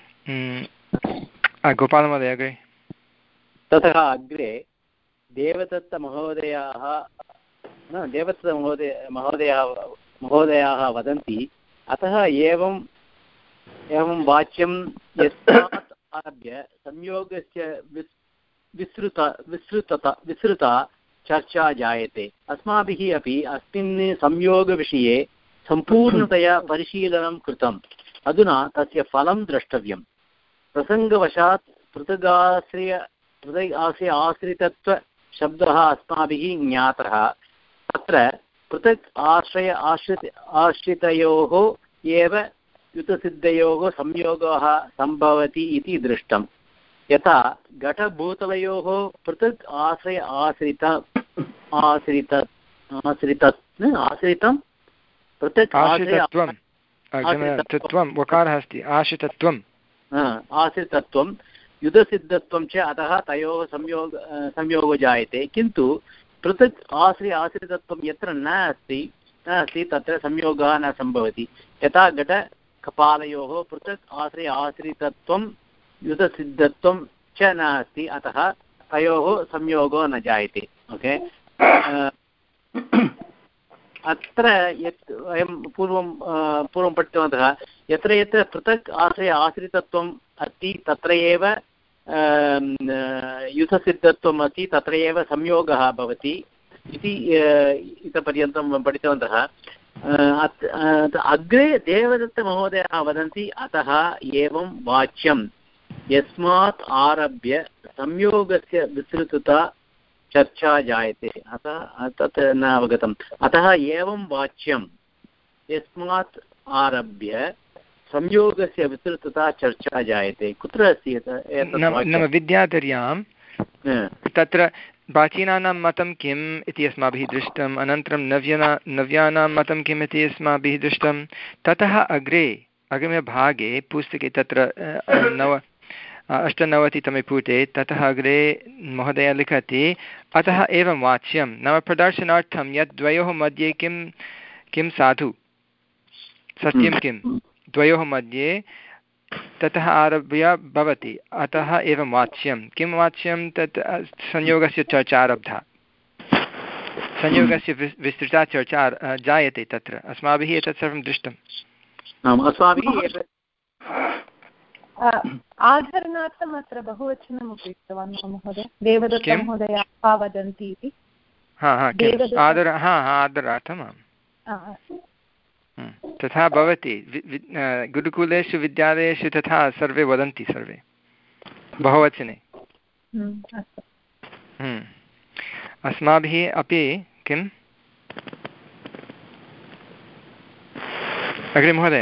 गोपालमहोदय अग्रे ततः अग्रे देवदत्तमहोदयाः न देवदत्तमहोदय महोदयाः महोदयाः वदन्ति अतः एवम् एवं वाच्यं यस्मात् आरभ्य संयोगस्य विस्तृत विस्तृतता विस्तृता चर्चा जायते अस्माभिः अपि अस्मिन् संयोगविषये सम्पूर्णतया परिशीलनं कृतम् अधुना तस्य फलं द्रष्टव्यं प्रसङ्गवशात् पृथगाश्रय पृथग् आश्रय आश्रितत्वशब्दः अस्माभिः ज्ञातः तत्र पृथक् आश्रय आश्रित आश्रितयोः एव युतसिद्धयोः संयोगः सम्भवति इति दृष्टम् यथा घटभूतलयोः पृथक् आश्रय आश्रित आश्रित आश्रित आश्रितं पृथक् आश्रितत्वं वकारः अस्ति आश्रितत्वं आश्रितत्वं युधसिद्धत्वं च अतः तयोः संयोग संयोगो जायते किन्तु पृथक् आश्रय आश्रितत्वं यत्र न अस्ति न अस्ति तत्र संयोगः न सम्भवति यथा घटकपालयोः पृथक् आश्रय आश्रितत्वं युधसिद्धत्वं च नास्ति अतः तयोः संयोगो न जायते ओके अत्र यत् वयं पूर्वं पूर्वं पठितवन्तः यत्र यत्र पृथक् आश्रय आश्रितत्वम् अस्ति तत्र एव युधसिद्धत्वम् अस्ति तत्र एव संयोगः भवति इति इतपर्यन्तं पठितवन्तः अग्रे देवदत्तमहोदयाः वदन्ति अतः एवं वाच्यं यस्मात् आरभ्य संयोगस्य विस्तृतता चर्चा जायते अतः तत् न अवगतम् अतः एवं वाच्यं यस्मात् आरभ्य संयोगस्य विस्तृतता चर्चा जायते कुत्र अस्ति नाम विद्याधर्यां तत्र प्राचीनानां मतं किम् इति अस्माभिः दृष्टम् अनन्तरं नव्यना नव्यानां मतं किम् इति अस्माभिः दृष्टं ततः अग्रे अग्रिमभागे पुस्तके तत्र नव अष्टनवतितमे पुटे ततः अग्रे महोदयः लिखति अतः एवं वाच्यं नाम प्रदर्शनार्थं यत् द्वयोः मध्ये किं किं साधु सत्यं किं द्वयोः मध्ये ततः आरभ्य भवति अतः एवं वाच्यं किं वाच्यं तत् संयोगस्य चर्चा आरब्धा संयोगस्य विस्तृता चर्चा जायते तत्र अस्माभिः एतत् सर्वं दृष्टम् अस्माभिः आधरणार्थम् अत्र बहुवचनम् उपयुक्तवान् महोदय देवदत्त महोदय वदन्ति इति हा हा आदर हा आदरार्थम् आम् तथा भवति गुरुकुलेषु विद्यालयेषु तथा सर्वे वदन्ति सर्वे बहुवचने अस्माभिः अपि किम् अग्रे महोदय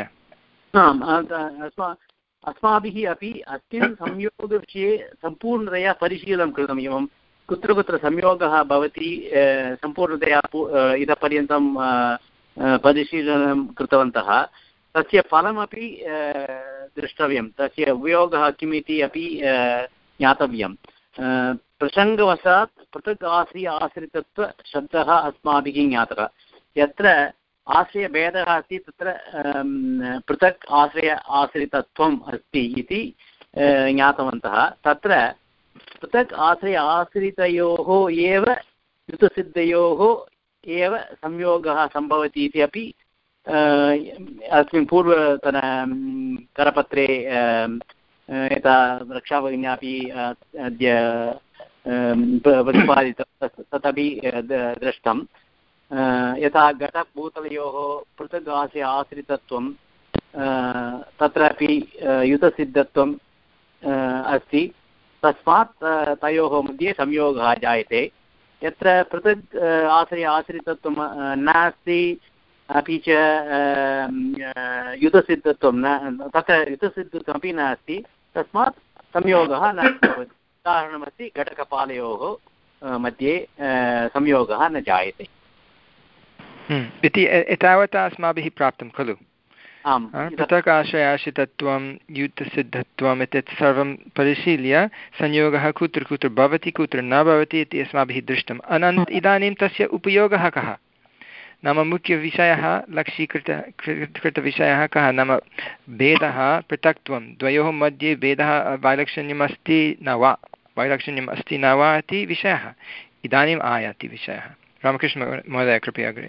अस्माभिः अपि अस्मिन् संयोगविषये सम्पूर्णतया परिशीलनं कृतम् एवं कुत्र कुत्र संयोगः भवति सम्पूर्णतया इतः पर्यन्तं परिशीलनं कृतवन्तः तस्य फलमपि द्रष्टव्यं तस्य उपयोगः किमिति अपि ज्ञातव्यं प्रसङ्गवशात् पृथक् आश्रय आश्रितत्वशब्दः अस्माभिः ज्ञातः यत्र आश्रयभेदः अस्ति तत्र पृथक् आश्रय आश्रितत्वम् अस्ति इति ज्ञातवन्तः तत्र पृथक् आश्रय आश्रितयोः एव युतसिद्धयोः एव संयोगः सम्भवति इति अपि अस्मिन् पूर्वतन करपत्रे यथा रक्षाभगिन्यापि अद्य प्रतिपादितं तदपि दृष्टं यथा घटभूतलयोः पृथक् आश्रय आश्रितत्वं तत्रापि युतसिद्धत्वम् अस्ति तस्मात् तयोः मध्ये संयोगः जायते यत्र पृथक् आश्रय आश्रितत्वं नास्ति अपि च युतसिद्धत्वं न तत्र युतसिद्धत्वमपि नास्ति तस्मात् संयोगः न भवति उदाहरणमस्ति घटकपालयोः मध्ये संयोगः न जायते इति एतावता अस्माभिः प्राप्तं खलु पृथक् आश्रयाश्रितत्वं युतसिद्धत्वम् एतत् सर्वं परिशील्य संयोगः कुत्र कुत्र भवति कुत्र न भवति इति अस्माभिः दृष्टम् अनन्तरम् इदानीं तस्य उपयोगः कः नाम मुख्यविषयः लक्ष्यीकृत कृतविषयः कः नाम भेदः पृथक्त्वं द्वयोः मध्ये भेदः वैलक्षण्यम् अस्ति न वा वैलक्षण्यम् अस्ति न वा इति विषयः इदानीम् आयाति विषयः रामकृष्ण महोदय कृपया अग्रे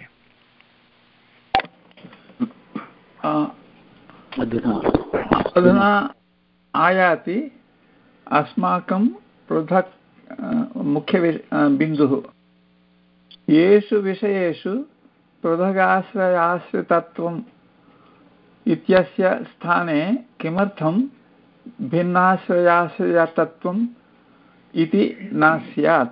अधुना आयाति अस्माकं पृथक् मुख्यविष बिन्दुः येषु विषयेषु पृथगाश्रयाश्रितत्वम् इत्यस्य स्थाने किमर्थं भिन्नाश्रयाश्रयतत्वम् इति न स्यात्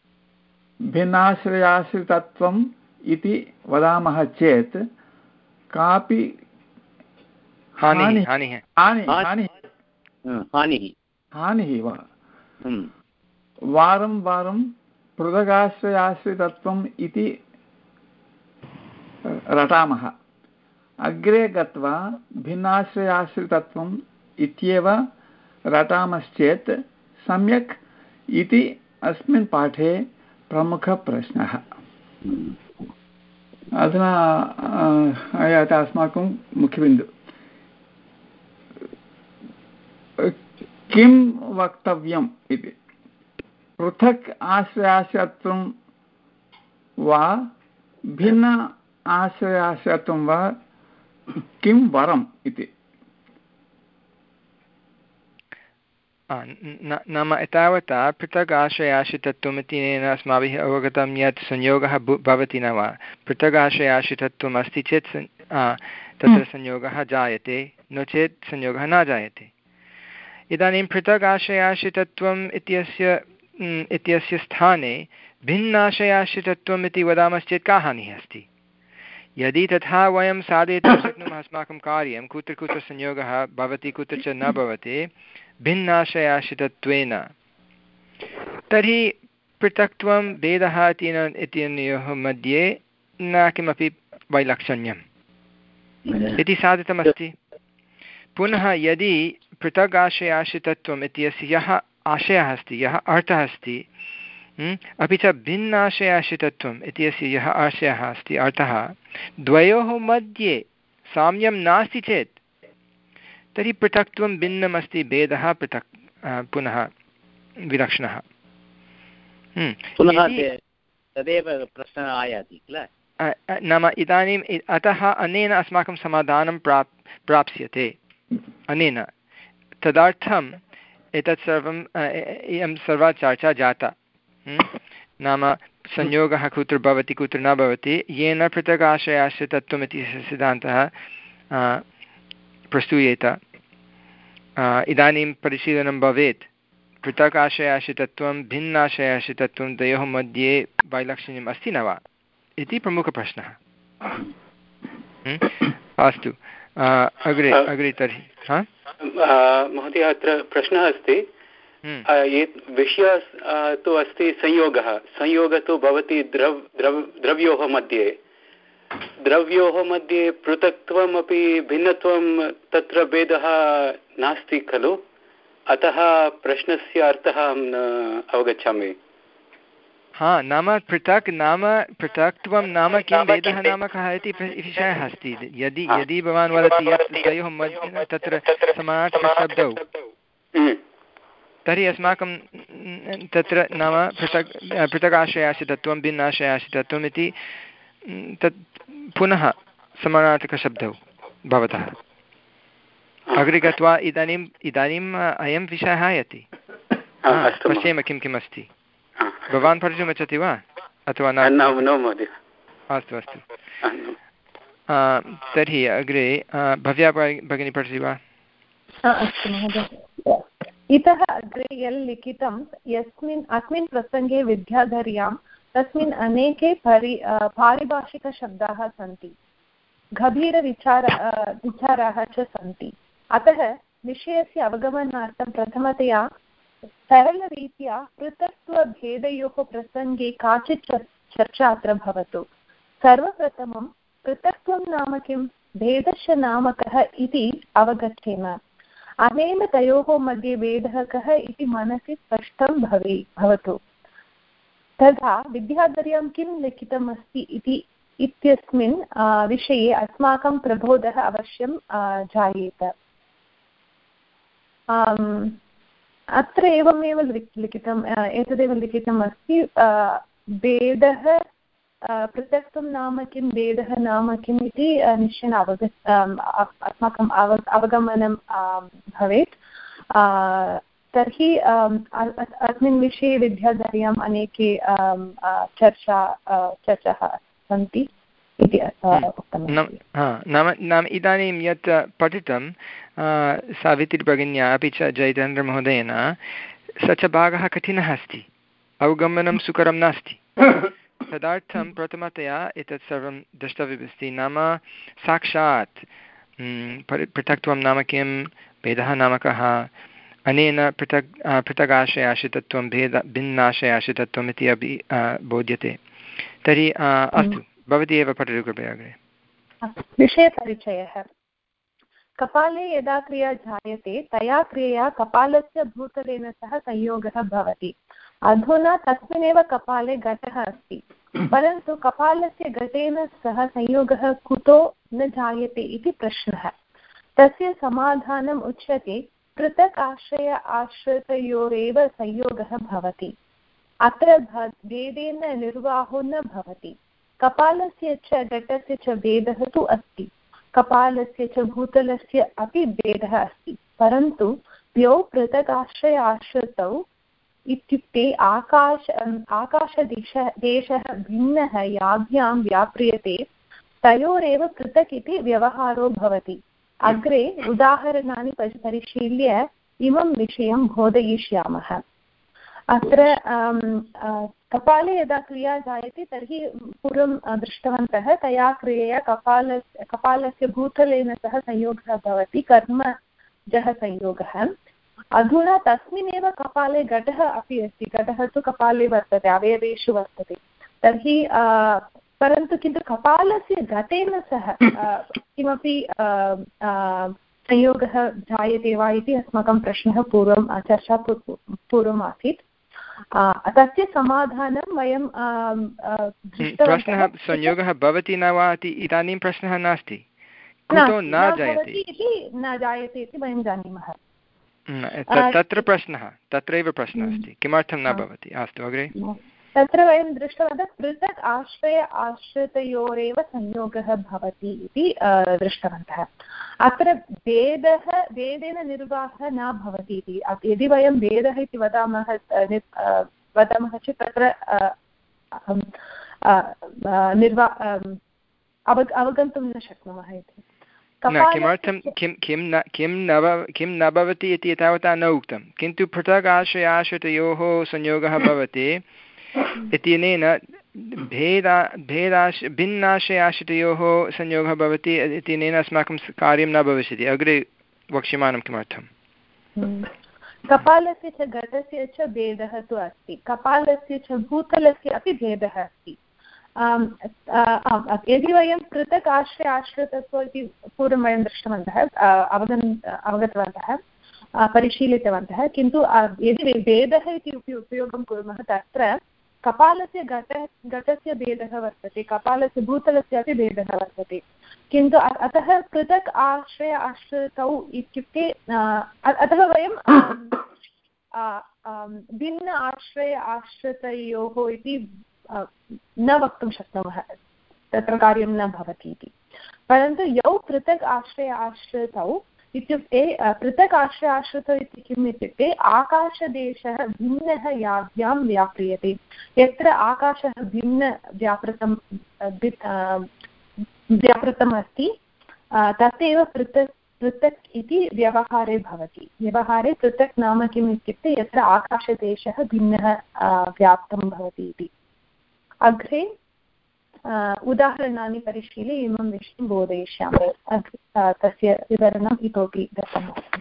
भिन्नाश्रयाश्रितत्वम् इति वदामः चेत् कापि हानिः हानिः हानिः हानिः वा वारं वारं पृथगाश्रयाश्रितत्वम् इति रटामः अग्रे गत्वा भिन्नाश्रयाश्रितत्वम् इत्येव रटामश्चेत् सम्यक् इति अस्मिन् पाठे प्रमुखप्रश्नः अधुना आयाति अस्माकं मुख्यबिन्दु किं वक्तव्यम् इति पृथक् आश्रयाश्रयत्वं वा भिन्न आश्रयाश्रयत्वं वा किं वरम् इति नाम एतावता पृथक् आश्रयाश्रितत्वम् इत्यनेन अस्माभिः अवगतं यत् संयोगः भवति न वा पृथक् आश्रयाश्रितत्वम् अस्ति चेत् तत्र संयोगः जायते नो चेत् संयोगः न जायते इदानीं पृथक् आश्रयाश्रितत्वम् इत्यस्य इत्यस्य स्थाने भिन्नाश्रयाश्रितत्वम् इति वदामश्चेत् का हानिः अस्ति यदि तथा वयं साधयितुं शक्नुमः अस्माकं कार्यं कुत्र कुत्र संयोगः भवति कुत्र च न भवति भिन्नाश्रयाश्रितत्वेन तर्हि पृथक्त्वं भेदः इत्यनयोः मध्ये न किमपि वैलक्षण्यम् इति साधितमस्ति पुनः यदि पृथक् आश्रयाश्रितत्वम् इत्यस्य यः आशयः अस्ति यः अर्थः अस्ति अपि च भिन्नाश्रयाश्रितत्वम् इत्यस्य यः आशयः अस्ति अर्थः द्वयोः मध्ये साम्यं नास्ति चेत् तर्हि पृथक्त्वं भिन्नमस्ति भेदः पृथक् पुनः विलक्षणः तदेव प्रश्नः आयाति किल। नाम इदानीम् अतः अनेन अस्माकं समाधानं प्राप् प्राप्स्यते अनेन तदर्थम् एतत् सर्वम् इयं सर्वा चर्चा जाता। नाम संयोगः कुत्र भवति कुत्र न भवति, येन पृथक् आश्रयाश्रितत्वम् इति सिद्धान्तः प्रस्तूयेत। इदानीं परिशीलनं भवेत् पृथक् आश्रयाश्रितत्वं भिन्नाश्रयाश्रितत्वं द्वयोः मध्ये वैलक्षण्यम् अस्ति न वा इति प्रमुखप्रश्नः। अस्तु अग्रे अग्रे तर्हि महोदय अत्र प्रश्नः अस्ति, विषयः तु अस्ति संयोगः। संयोगः तु भवति द्रव द्रव द्रव्योः मध्ये द्रव्योः मध्ये पृथक्त्वमपि भिन्नत्वं तत्र भेदः नास्ति खलु। अतः प्रश्नस्य अर्थः अहं न अवगच्छामि। हा नाम पृथक् नाम पृथक्त्वं नाम किं भेदः नाम कः इति विषयः अस्ति। यदि यदि भवान् वदति यत् द्वयोः मध्ये तत्र समानार्थकशब्दौ, तर्हि अस्माकं तत्र नाम पृथक् पृथक् आश्रयाश्रितत्वं भिन्नाश्रयाश्रितत्वम् इति तत् पुनः समानार्थकशब्दौ भवतः। अग्रे गत्वा इदानीम् इदानीम् अयं विषयः आयाति। पश्येम किं किम् अस्ति। भवान् पठितुमिच्छति वा अथवा न? अस्तु अस्तु तर्हि अग्रे भव्या भगिनी पठति वा? अस्तु महोदय। इतः अग्रे यल् लिखितं यस्मिन् अस्मिन् प्रसङ्गे विद्याधर्यां तस्मिन् अनेके परि पारिभाषिकशब्दाः सन्ति, गभीरविचार विचाराः च सन्ति। अतः विषयस्य अवगमनार्थं प्रथमतया सरलरीत्या पृथक्त्वभेदयोः प्रसङ्गे काचित् चर्चा अत्र भवतु। सर्वप्रथमं पृथक्त्वं नाम किं, भेदश्च नाम कः इति अवगच्छेम। अनेन तयोः मध्ये भेदः कः इति मनसि स्पष्टं भवे भवतु। तथा विद्याधर्यां किं लिखितम् अस्ति इति इत्यस्मिन् विषये अस्माकं प्रबोधः अवश्यं जायेत। अत्र एवमेव लिखितम् एतदेव लिखितम् अस्ति, भेदः पृथक्त्वं नाम किं, भेदः नाम किम् इति निश्चयेन अवग अस्माकम् अव अवगमनं भवेत्। तर्हि अस्मिन् विषये विद्याधर्याम् अनेके चर्चा चर्चाः सन्ति इति उक्तम्। नाम नाम इदानीं यत् पठितं सावित्रीभगिन्या अपि च जयचन्द्रमहोदयेन, स च भागः कठिनः अस्ति, अवगमनं सुकरं नास्ति। तदर्थं प्रथमतया एतत् सर्वं द्रष्टव्यमस्ति। नाम साक्षात् पृथक्त्वं नाम किं, भेदः नाम कः, अनेन पृथक् पृथगाश्रयाश्रितत्वं भेद भिन्नाश्रयाश्रितत्वम् इति अपि बोध्यते। तर्हि अस्तु, भवती एव पठतु कृपया अग्रे। विषयपरिचयः। कपाले यदा क्रिया जायते तया क्रियया कपालस्य भूतलेन सह संयोगः भवति। अधुना तस्मिन्नेव कपाले घटः अस्ति, परन्तु कपालस्य घटेन सह संयोगः कुतो न जायते इति प्रश्नः। तस्य समाधानम् उच्यते, पृथक् आश्रय आश्रितयोरेव संयोगः भवति। अत्र भेदेन निर्वाहो न भवति। कपालस्य च घटस्य च भेदः तु अस्ति, कपालस्य च भूतलस्य अपि भेदः अस्ति, परन्तु द्वौ पृथक् आश्रय आश्रितौ इत्युक्ते आकाश आकाशदिश देशः भिन्नः याभ्यां व्याप्रियते तयोरेव पृथक् इति व्यवहारो भवति। अग्रे उदाहरणानि परिशील्य इमं विषयं बोधयिष्यामः। अत्र कपाले यदा क्रिया जायते तर्हि पूर्वं दृष्टवन्तः, तया क्रियया कपालस्य कपालस्य भूतलेन सह संयोगः भवति, कर्मजः संयोगः। अधुना तस्मिन्नेव कपाले घटः अपि अस्ति, घटः तु कपाले वर्तते, अवयवेषु वर्तते। तर्हि परन्तु किन्तु कपालस्य घटेन सह किमपि संयोगः जायते वा इति अस्माकं प्रश्नः पूर्वं चर्चा पूर्वम् आसीत्। तस्य समाधानं वयं प्रश्नः संयोगः भवति न वा इति इदानीं प्रश्नः नास्ति, कुतो न जायते इति न जायते इति वयं जानीमः। तत्र प्रश्नः तत्रैव प्रश्नः अस्ति, किमर्थं न भवति। अस्तु अग्रे। तत्र वयं दृष्टवन्तः पृथक् आश्रय आश्रितयोरेव संयोगः भवति इति दृष्टवन्तः। अत्र भेदः भेदेन निर्वाहः न भवति इति। यदि वयं भेदः इति वदामः वदामः चेत् तत्र निर्वा अव अवगन्तुं न शक्नुमः इति। किमर्थं किं किं न किं न किं न भवति इति तावता न उक्तं, किन्तु पृथक् आश्रय आश्रितयोः संयोगः भवति इत्यनेन भेदा भेदाश भिन्नाश्रय आश्रितयोः संयोगः भवति इत्यनेन अस्माकं कार्यं न भविष्यति। अग्रे वक्ष्यमाणं किमर्थं? कपालस्य च घटस्य च भेदः तु अस्ति, कपालस्य च भूतलस्य अपि भेदः अस्ति। यदि वयं पृथक् आश्रय आश्रितत्व इति पूर्वं वयं दृष्टवन्तः, अवगन् अवगतवन्तः, परिशीलितवन्तः, किन्तु यदि भेदः इति उपयोगं कुर्मः तत्र कपालस्य घट घटस्य भेदः वर्तते, कपालस्य भूतलस्य अपि भेदः वर्तते, किन्तु अतः पृथक् आश्रय आश्रितौ इत्युक्ते अतः वयं भिन्न आश्रय आश्रितयोः इति न वक्तुं शक्नुमः, तत्र कार्यं न भवति इति। परन्तु यौ पृथक् आश्रय आश्रितौ इत्युक्ते पृथक् आश्रय आश्रितौ इति किम् इत्युक्ते आकाशदेशः भिन्नः याभ्यां व्याप्रियते। यत्र आकाशः भिन्न व्यापृतं व्यापृतम् अस्ति तदेव पृथक् पृथक् इति व्यवहारे भवति। व्यवहारे पृथक् नाम किम् इत्युक्ते यत्र आकाशदेशः भिन्नः व्याप्तं भवति इति। अग्रे उदाहरणानि परिशील्य इमं विषयं बोधयिष्यामि। तस्य विवरणम् इतोपि दत्तमस्ति।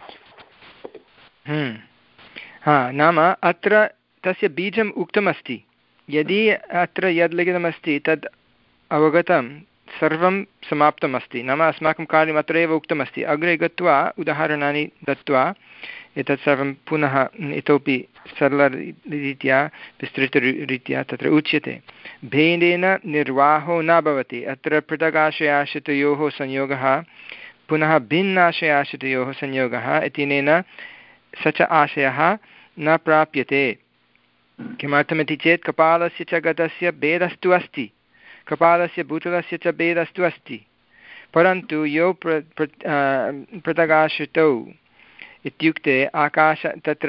हा, नाम अत्र तस्य बीजम् उक्तमस्ति। यदि अत्र यद् लिखितमस्ति तद् अवगतं सर्वं समाप्तमस्ति, नाम अस्माकं कार्यम् अत्रैव उक्तमस्ति। अग्रे गत्वा उदाहरणानि दत्वा एतत् सर्वं पुनः इतोपि सरलरीत्या विस्तृतरीत्या तत्र उच्यते। भेदेन निर्वाहो न भवति। अत्र पृथगाश्रयाश्रितयोः संयोगः पुनः भिन्नाश्रयाश्रितयोः संयोगः इत्यनेन स च आशयः न प्राप्यते। किमर्थमिति चेत् कपालस्य च घटस्य भेदस्तु अस्ति, कपालस्य भूतलस्य च भेदस्तु अस्ति, परन्तु यौ प्र पृथगाश्रितौ इत्युक्ते आकाश तत्र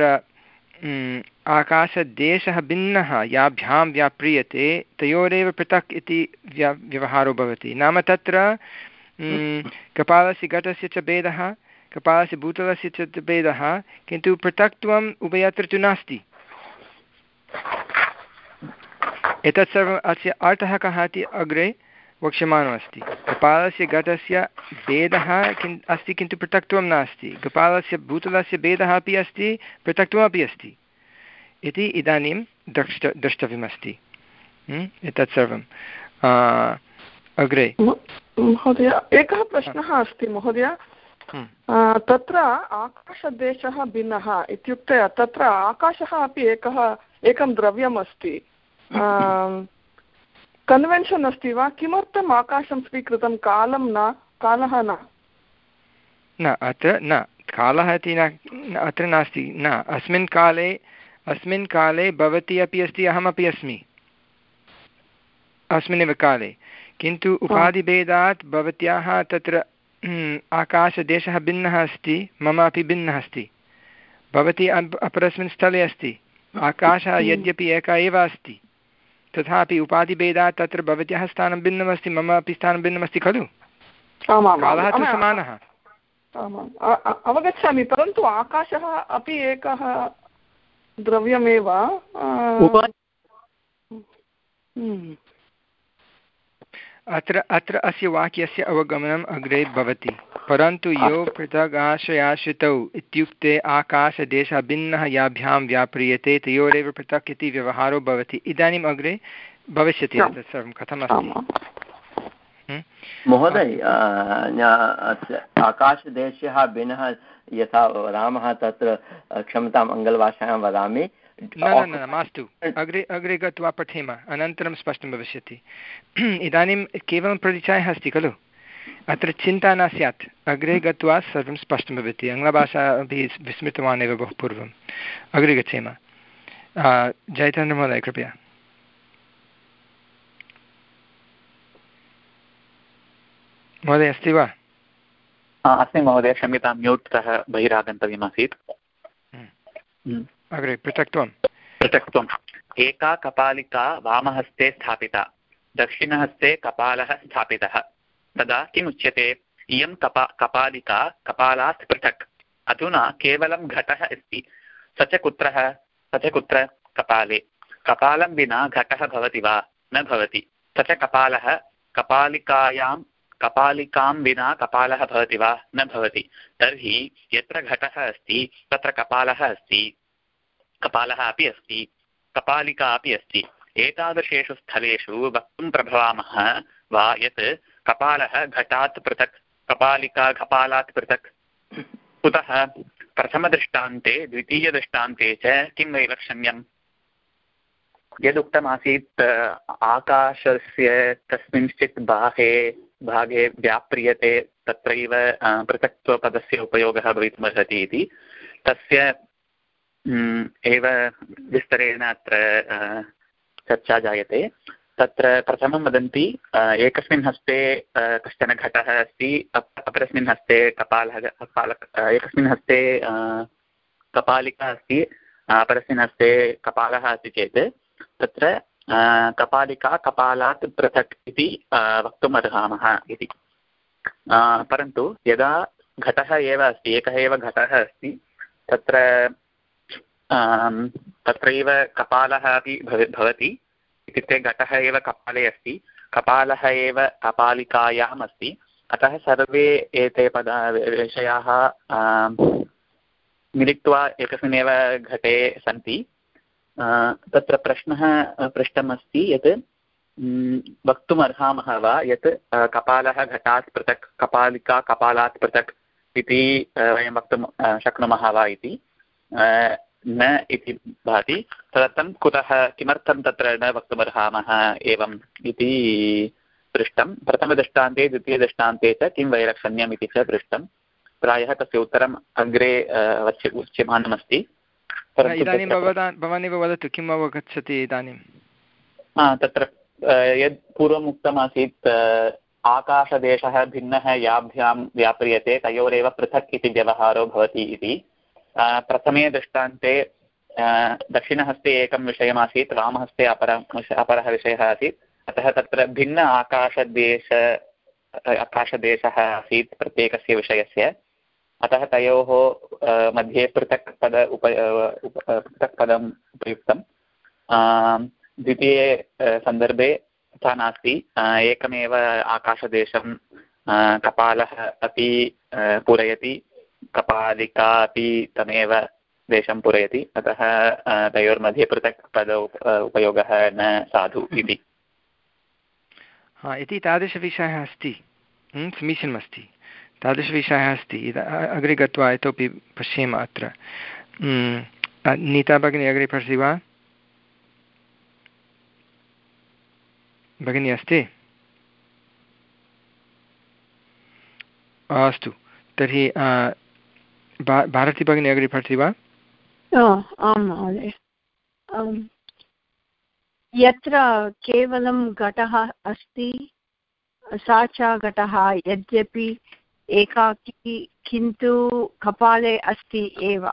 आकाशदेशः भिन्नः याभ्यां व्याप्रियते तयोरेव पृथक् इति व्या व्यवहारो भवति। नाम तत्र कपालस्य घटस्य च भेदः, कपालस्य भूतलस्य च भेदः, किन्तु पृथक्त्वम् उभयत्र तु नास्ति। एतत् सर्वम् अस्य अर्थः कः इति अग्रे वक्ष्यमाणमस्ति। कपालस्य घटस्य भेदः किन् अस्ति किन्तु पृथक्त्वं नास्ति, कपालस्य भूतलस्य भेदः अपि अस्ति, पृथक्त्वमपि अस्ति इति इदानीं द्रष्ट द्रष्टव्यमस्ति। एतत् सर्वं अग्रे। महोदय, एकः प्रश्नः अस्ति महोदय। तत्र आकाशदेशः भिन्नः इत्युक्ते तत्र आकाशः अपि एकः एकं द्रव्यम् अस्ति, कन्वेन्शन् अस्ति वा? किमर्थम् आकाशं स्वीकृतं, कालं न, कालः न? न, अत्र न कालः इति न अत्र नास्ति। न, अस्मिन् काले अस्मिन् काले भवती अपि अस्ति, अहमपि अस्मि अस्मिन्नेव काले, किन्तु उपाधिभेदात् भवत्याः तत्र आकाशदेशः भिन्नः अस्ति, मम अपि भिन्नः अस्ति। भवती अपरस्मिन् स्थले अस्ति, आकाशः यद्यपि एकः एव अस्ति, तथापि उपाधिभेदात् तत्र भवत्याः स्थानं भिन्नमस्ति, मम अपि स्थानं भिन्नमस्ति खलु। कालः तु समानः। अवगच्छामि, परन्तु आकाशः अपि एकः द्रव्यमेव। अत्र अत्र अस्य वाक्यस्य अवगमनम् अग्रे भवति। परन्तु यो पृथगाश्रयाश्रितौ इत्युक्ते आकाशदेशः भिन्नः याभ्यां व्याप्रियते तयोरेव पृथक् इति व्यवहारो भवति। इदानीम् अग्रे भविष्यति तत् सर्वं कथमस्ति। महोदय, आकाशदेशः भिन्नः यथा वदामः तत्र, क्षम्यताम् आङ्ग्लभाषायां वदामि, न न न मास्तु, अग्रे अग्रे गत्वा पठेम, अनन्तरं स्पष्टं भविष्यति। इदानीं केवलं परिचयः अस्ति खलु, अत्र चिन्ता न स्यात्, अग्रे गत्वा सर्वं स्पष्टं भवति। आङ्ग्लभाषा अपि विस्मृतवान् एव बहु पूर्वम्। अग्रे गच्छेम। जयचन्द्रमहोदय कृपया। महोदय अस्ति वा? अस्मि महोदय, क्षम्यतां, म्यूट् तः बहिरागन्तव्यमासीत्। अग्रे पृथक्त्वं पृथक्त्वम् एका कपालिका वामहस्ते स्थापिता, दक्षिणहस्ते कपालः स्थापितः, तदा किमुच्यते? इयं कपा कपालिका कपालात् पृथक्। अधुना केवलं घटः अस्ति, स च कुत्रः? स च कुत्र? कपाले। कपालं विना घटः भवति वा? न भवति। स च कपालः कपालिकायां कपालिकां विना कपालः भवति वा? न भवति। तर्हि यत्र घटः अस्ति तत्र कपालः अस्ति, कपालः अपि अस्ति, कपालिका अपि अस्ति। एतादृशेषु स्थलेषु वक्तुं प्रभवामः वा यत् कपालः घटात् पृथक्, कपालिका कपालात् पृथक्? कुतः? प्रथमदृष्टान्ते द्वितीयदृष्टान्ते च किं वैलक्षण्यम्? यदुक्तमासीत् आकाशस्य कस्मिंश्चित् बाहे भागे व्याप्रियते तत्रैव पृथक्त्वपदस्य उपयोगः भवितुमर्हति इति, तस्य एव विस्तरेण अत्र चर्चा जायते। तत्र प्रथमं वदन्ति एकस्मिन् हस्ते कश्चन घटः अस्ति, अपरस्मिन् हस्ते कपालः कपाल एकस्मिन् हस्ते कपालिका अस्ति, अपरस्मिन् हस्ते कपालः अस्ति चेत् तत्र कपालिका कपालात् पृथक् इति वक्तुम् अर्हामः इति। परन्तु यदा घटः एव अस्ति, एकः एव घटः अस्ति, तत्र तत्रैव कपालः अपि भवति, इत्युक्ते घटः एव कपाले अस्ति, कपालः एव कपालिकायाम् अस्ति। अतः सर्वे एते पद विषयाः मिलित्वा एकस्मिन्नेव घटे सन्ति। तत्र प्रश्नः पृष्टमस्ति यत् वक्तुम् अर्हामः वा यत् कपालः घटात् पृथक्, कपालिका कपालात् पृथक् इति वयं वक्तुं शक्नुमः वा इति। न इति भाति। तदर्थं कुतः, किमर्थं तत्र न वक्तुमर्हामः एवम् इति पृष्टं। प्रथमदृष्टान्ते द्वितीयदृष्टान्ते च किं वैलक्षण्यम् इति च पृष्टं। प्रायः तस्य उत्तरम् अग्रे वच्य उच्यमानमस्ति। इदानीं भवतां भवानेव वदतु किम् अवगच्छति इदानीं। तत्र यद् पूर्वम् उक्तमासीत् आकाशदेशः भिन्नः याभ्यां व्याप्रियते तयोरेव पृथक् इति व्यवहारो भवति इति। प्रथमे दृष्टान्ते दक्षिणहस्ते एकं विषयमासीत्, वामहस्ते अपरः अपरः विषयः आसीत्। अतः तत्र भिन्न आकाशदेश आकाशदेशः आसीत् प्रत्येकस्य विषयस्य। अतः तयोः मध्ये पृथक् पद उप पृथक् पदम् उपयुक्तं। द्वितीये सन्दर्भे तथा नास्ति, एकमेव आकाशदेशं कपालः अपि पूरयति, कपालिका अपि तमेव देशं पूरयति। अतः तयोर्मध्ये पृथक् पद उपयोगः न साधु इति। हा, इति तादृशविषयः अस्ति, समीचीनमस्ति, तादृशविषयः अस्ति। अग्रे गत्वा इतोपि पश्येम अत्र। नीता भगिनी अग्रे पठति वा? भगिनी अस्ति? अस्तु, तर्हि भारती भगिनी अग्रे पठति वा? आं महोदय। यत्र केवलं घटः अस्ति सा च घटः यद्यपि एकाकी किन्तु कपाले अस्ति एव।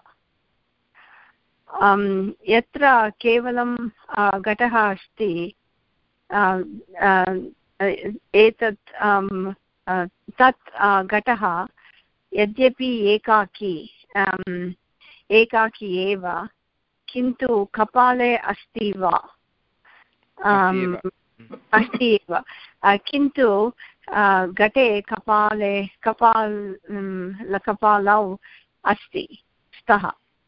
यत्र केवलं घटः अस्ति एतत् तत् घटः यद्यपि एकाकी एकाकी एव किन्तु कपाले अस्ति वा? अस्ति एव, किन्तु घटे कपाले कपाल कपालौ अस्ति स्तः।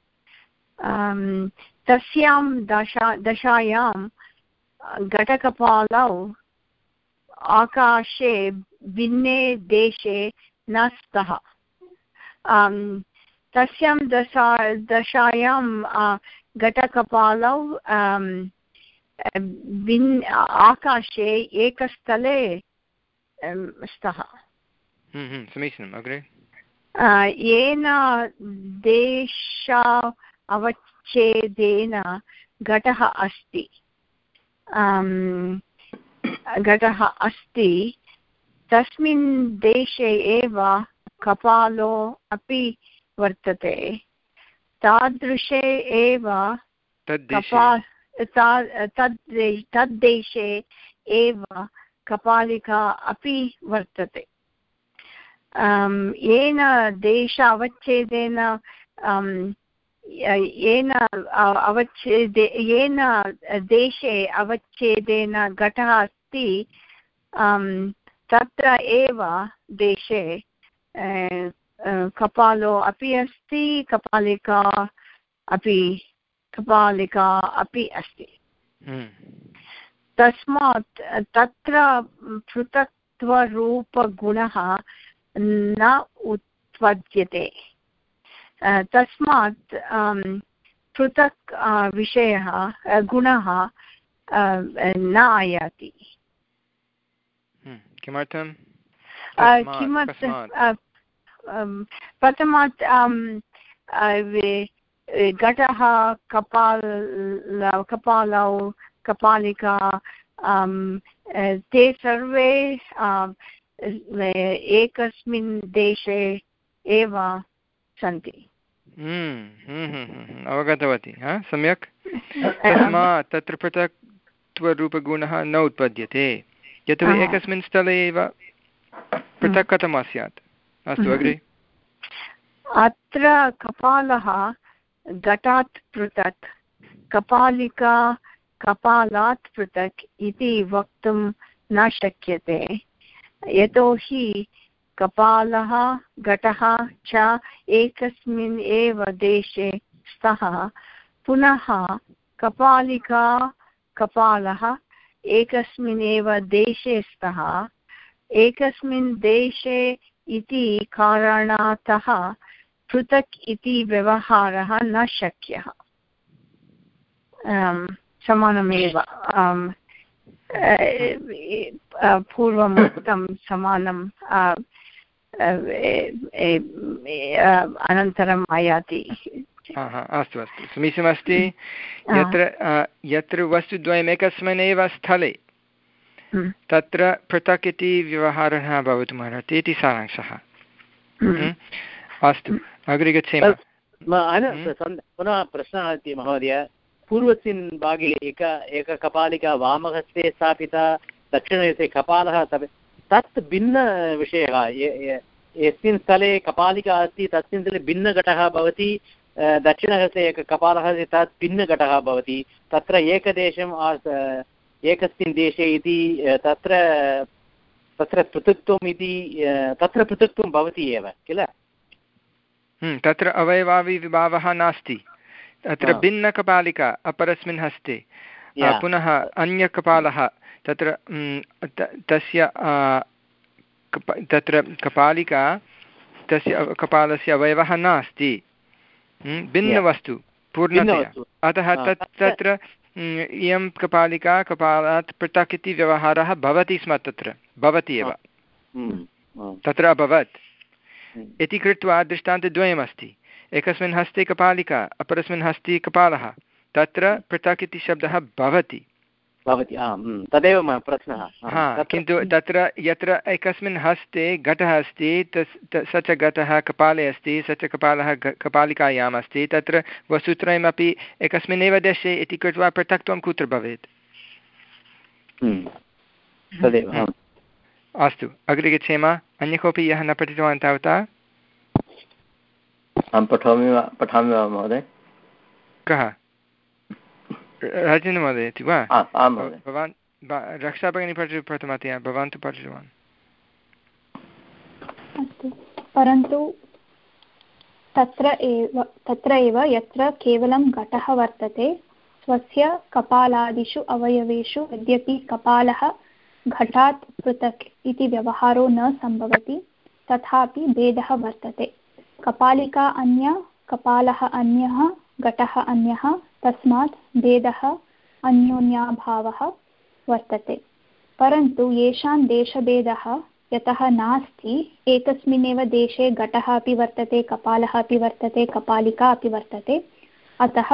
तस्यां दशा दशायां घटकपालौ आकाशे भिन्ने देशे न स्तः। तस्यां दशा दशायां घटकपालौ भिन् आकाशे एकस्थले स्तः। समीचीनम्। अग्रे येन देश अवच्छेदेन घटः अस्ति घटः अस्ति तस्मिन् देशे एव कपालो अपि वर्तते तादृशे एव कपा तद्देशे एव कपालिका अपि वर्तते येन देश अवच्छेदेन येन अवच्छेदे येन देशे अवच्छेदेन घटः अस्ति तत्र एव देशे कपालो अपि अस्ति कपालिका अपि कपालिका अपि अस्ति तस्मात् तत्र पृथक्त्वरूपगुणः न उत्पद्यते तस्मात् पृथक् विषयः गुणः न आयाति किमर्थं किमर्थं प्रथमात् घटः कपाल कपालौ कपालिका ते सर्वे एकस्मिन् देशे एव सन्ति अवगतवती सम्यक् तस्मात् तत्र पृथक्त्वरूपगुणः न उत्पद्यते यतोहि एकस्मिन् स्थले एव पृथक् कथं स्यात् अस्तु अग्रे अत्र कपालः घटात् पृथक् कपालिका कपालात् पृथक् इति वक्तुं न शक्यते यतोहि कपालः घटः च एकस्मिन् एव देशे स्तः पुनः कपालिका कपालः एकस्मिन् एव देशे स्तः एकस्मिन् देशे इति कारणातः पृथक् इति व्यवहारः न शक्यः समानमेव पूर्वम् उक्तं समानं अनन्तरम् आयाति अस्तु अस्तु समीचीनमस्ति यत्र यत्र वस्तुद्वयम् एकस्मिन् एव स्थले तत्र पृथक् इति व्यवहारः भवितुमर्हति इति सारांशः अस्तु अग्रे गच्छेम पुनः प्रश्नः अस्ति महोदय पूर्वस्मिन् भागे एक एककपालिका वामहस्ते स्थापिता दक्षिणहस्ते कपालः तत् भिन्नविषयः यस्मिन् स्थले कपालिका अस्ति तस्मिन् स्थले भिन्नघटः भवति दक्षिणहस्ते एककपालः अस्ति तत् भिन्नघटः भवति तत्र एकदेशम् एकस्मिन् देशे इति तत्र तत्र पृथक्त्वम् इति तत्र पृथक्त्वं भवति एव किल तत्र अवयवाविभावः नास्ति तत्र भिन्नकपालिका अपरस्मिन् हस्ते पुनः अन्यकपालः तत्र तस्य तत्र कपालिका तस्य कपालस्य अवयवः नास्ति भिन्नवस्तु पूर्णतया अतः तत् तत्र इयं कपालिका कपालात् पृथक् इति व्यवहारः भवति स्म तत्र भवति एव तत्र अभवत् इति कृत्वा दृष्टान्तद्वयमस्ति एकस्मिन् हस्ते कपालिका अपरस्मिन् हस्ते कपालः तत्र पृथक् इति शब्दः भवति भवति तदेव मम प्रश्नः किन्तु तत्र यत्र एकस्मिन् हस्ते घटः अस्ति तस् स च घटः कपाले अस्ति स च कपालः कपालिकायाम् अस्ति तत्र वस्तुत्रयमपि एकस्मिन् एव देशे इति कृत्वा पृथक्त्वं कुत्र भवेत् तदेव अस्तु अग्रे गच्छेम अन्य कोऽपि यः न पठितवान् तावता अहं पठामि वा पठामि वा महोदय कः राजेन्द्रमहोदय इति वा भवान् रक्षाभगिनी पठतु प्रथमतया भवान् तु पठितवान् अस्तु परन्तु तत्र एव तत्र एव यत्र केवलं घटः वर्तते स्वस्य कपालादिषु अवयवेषु यद्यपि कपालः घटात् पृथक् इति व्यवहारो न सम्भवति तथापि भेदः वर्तते कपालिका अन्या कपालः अन्यः घटः अन्यः तस्मात् भेदः अन्योन्याभावः वर्तते परन्तु येषां देशभेदः यतः नास्ति एकस्मिन्नेव देशे घटः अपि वर्तते कपालः अपि वर्तते कपालिका अपि वर्तते अतः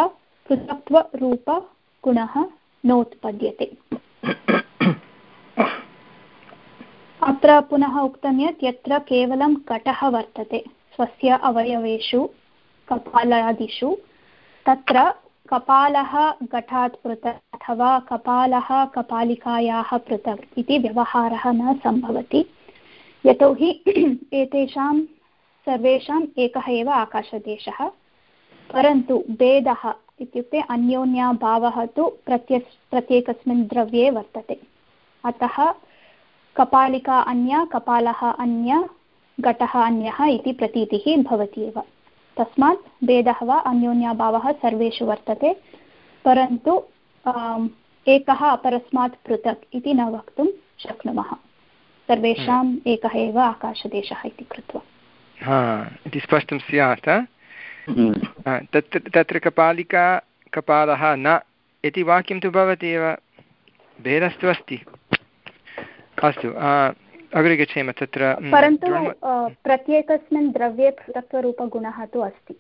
पृथक्त्वरूपगुणः नोत्पद्यते अत्र पुनः उक्तं यत् यत्र केवलं घटः वर्तते स्वस्य अवयवेषु कपालादिषु तत्र कपालः घटात् पृथक् अथवा कपालः कपालिकायाः पृथक् इति व्यवहारः न सम्भवति यतोहि एतेषां सर्वेषाम् एकः एव आकाशदेशः परन्तु भेदः इत्युक्ते अन्योन्याभावः तु प्रत्य प्रत्येकस्मिन् द्रव्ये वर्तते अतः कपालिका अन्या कपालः अन्य घटः अन्यः इति प्रतीतिः भवति एव तस्मात् भेदः वा अन्योन्याभावः सर्वेषु वर्तते परन्तु एकः अपरस्मात् पृथक् इति न वक्तुं शक्नुमः सर्वेषाम् एकः एव आकाशदेशः इति कृत्वा हा इति स्पष्टं स्यात् तत्र तत्र कपालिका कपालः न इति वाक्यं तु भवति एव भेदस्तु अस्ति अस्तु अग्रे गच्छेम तत्र परन्तु प्रत्येकस्मिन् द्रव्ये पृथक्त्वरूपगुणः तु अस्ति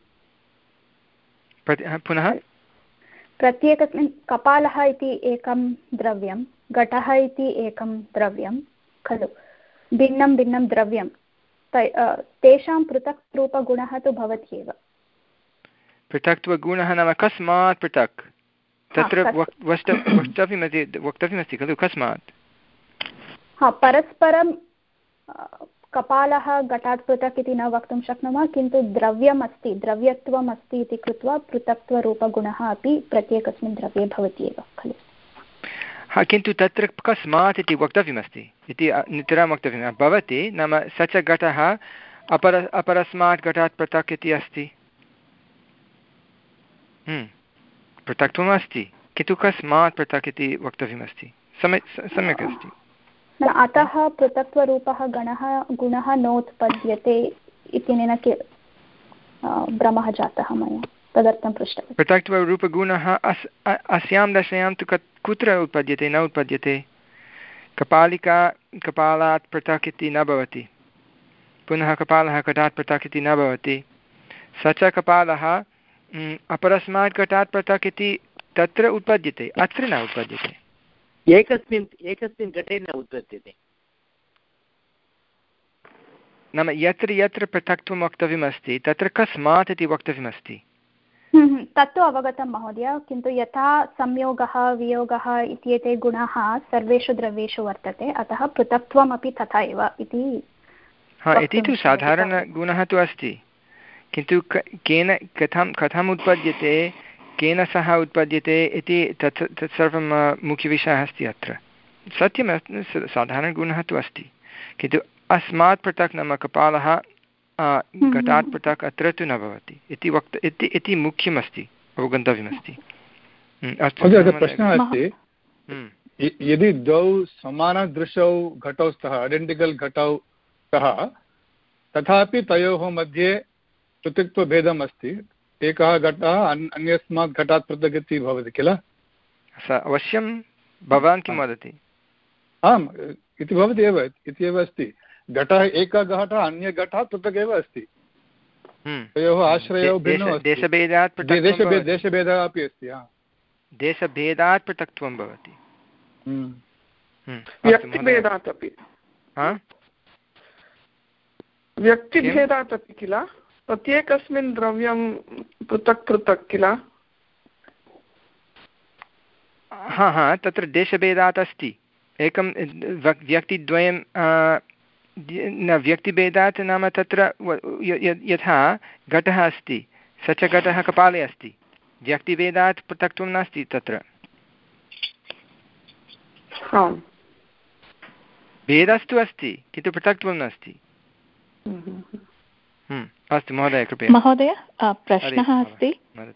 पुनः प्रत्येकस्मिन् कपालः इति एकं द्रव्यं घटः इति एकं द्रव्यं खलु भिन्नं भिन्नं द्रव्यं तेषां पृथक्रूपगुणः तु भवति एव पृथक्त्वगुणः नाम कस्मात् पृथक् तत्र वक्तव्यमस्ति वक्तव्यमस्ति खलु कस्मात् हा परस्परं कपालः घटात् पृथक् इति न वक्तुं शक्नुमः किन्तु द्रव्यम् अस्ति द्रव्यत्वम् अस्ति इति कृत्वा पृथक्त्वरूपगुणः अपि प्रत्येकस्मिन् द्रव्ये भवति एव खलु हा किन्तु तत्र कस्मात् इति वक्तव्यमस्ति इति नितरां वक्तव्यं भवति नाम स च घटः अपर अपरस्मात् घटात् पृथक् इति अस्ति पृथक्त्वम् अस्ति किन्तु कस्मात् पृथक् इति वक्तव्यमस्ति सम्यक् सम्यक् अस्ति अतः पृथक्त्वरूपः गणः गुणः नोत्पद्यते इत्यनेन के भ्रमः जातः मया तदर्थं पृष्टवती पृथक्त्वरूपगुणः अस् अस्यां दशायां तु कुत्र उत्पद्यते न उत्पद्यते कपालिका कपालात् पृथक् इति न भवति पुनः कपालः घटात् पृथक् इति न भवति स च कपालः अपरस्मात् घटात् पृथक् इति तत्र उत्पद्यते अत्र न उत्पद्यते एकस्मिन् एकस्मिन् घटे न उत्पद्यते नाम यत्र यत्र पृथक्त्वं वक्तव्यमस्ति तत्र कस्मात् इति वक्तव्यमस्ति तत्तु अवगतं महोदय किन्तु यथा संयोगः वियोगः इत्येते गुणाः सर्वेषु द्रव्येषु वर्तते अतः पृथक्त्वमपि तथा एव इति हा इति तु साधारणगुणः तु अस्ति किन्तु केन कथं कथम् उत्पद्यते केन सह उत्पद्यते इति तत् तत्सर्वं मुख्यविषयः अस्ति अत्र सत्यं साधारणगुणः तु अस्ति किन्तु अस्मात् पृथक् नाम कपालः घटात् पृथक् अत्र तु न भवति इति वक्त इति इति मुख्यमस्ति अवगन्तव्यमस्ति प्रश्नः अस्ति यदि द्वौ समानदृशौ घटौ स्तः ऐडेण्टिकल् घटौ स्तः तथापि तयोः मध्ये पृथक्त्वभेदम् अस्ति एकः घटः अन्यस्मात् घटात् पृथक् इति भवति किल अवश्यं भवान् किं वदति आम् इति भवति एव इति एव अस्ति घटः एकः घटः अन्यघटात् पृथक् एव अस्ति तयोः आश्रयौ भिन्नौ देशभेदात् देशभेदः अपि अस्ति देशभेदात् पृथक्त्वं भवति व्यक्तिभेदात् अपि व्यक्तिभेदात् अपि किल प्रत्येकस्मिन् द्रव्यं पृथक् पृथक् किल हा हा तत्र देशभेदात् अस्ति एकं व्यक्तिद्वयं न व्यक्तिभेदात् नाम तत्र यथा घटः अस्ति स च घटः कपाले अस्ति व्यक्तिभेदात् पृथक्त्वं नास्ति तत्र भेदस्तु अस्ति किन्तु पृथक्त्वं नास्ति अस्तु महोदय कृपया महोदय प्रश्नः अस्ति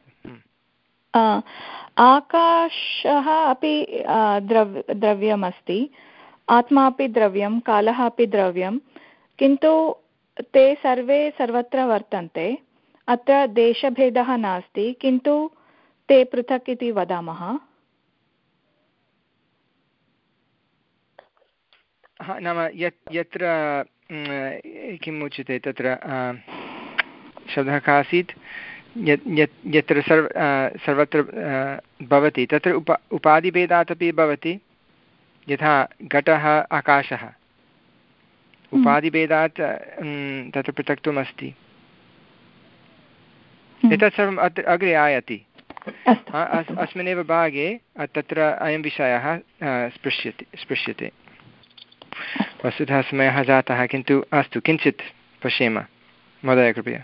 आकाशः अपि द्रव् द्रव्यमस्ति आत्मा अपि द्रव्यं कालः अपि द्रव्यं किन्तु ते सर्वे सर्वत्र वर्तन्ते अत्र देशभेदः नास्ति किन्तु ते पृथक् इति वदामः नाम यत् यत्र किम् उच्यते तत्र शब्दः कः आसीत् यत् यत् यत्र सर्व सर्वत्र भवति तत्र उप उपाधिभेदात् अपि भवति यथा घटः आकाशः उपाधिभेदात् तत्र पृथक्त्वम् अस्ति। एतत् सर्वम् अत्र अग्रे आयाति। अस्मिन्नेव भागे तत्र अयं विषयः स्पृश्यते स्पृश्यते वस्तुतः समयः जातः, किन्तु अस्तु किञ्चित् पश्येम। महोदय कृपया।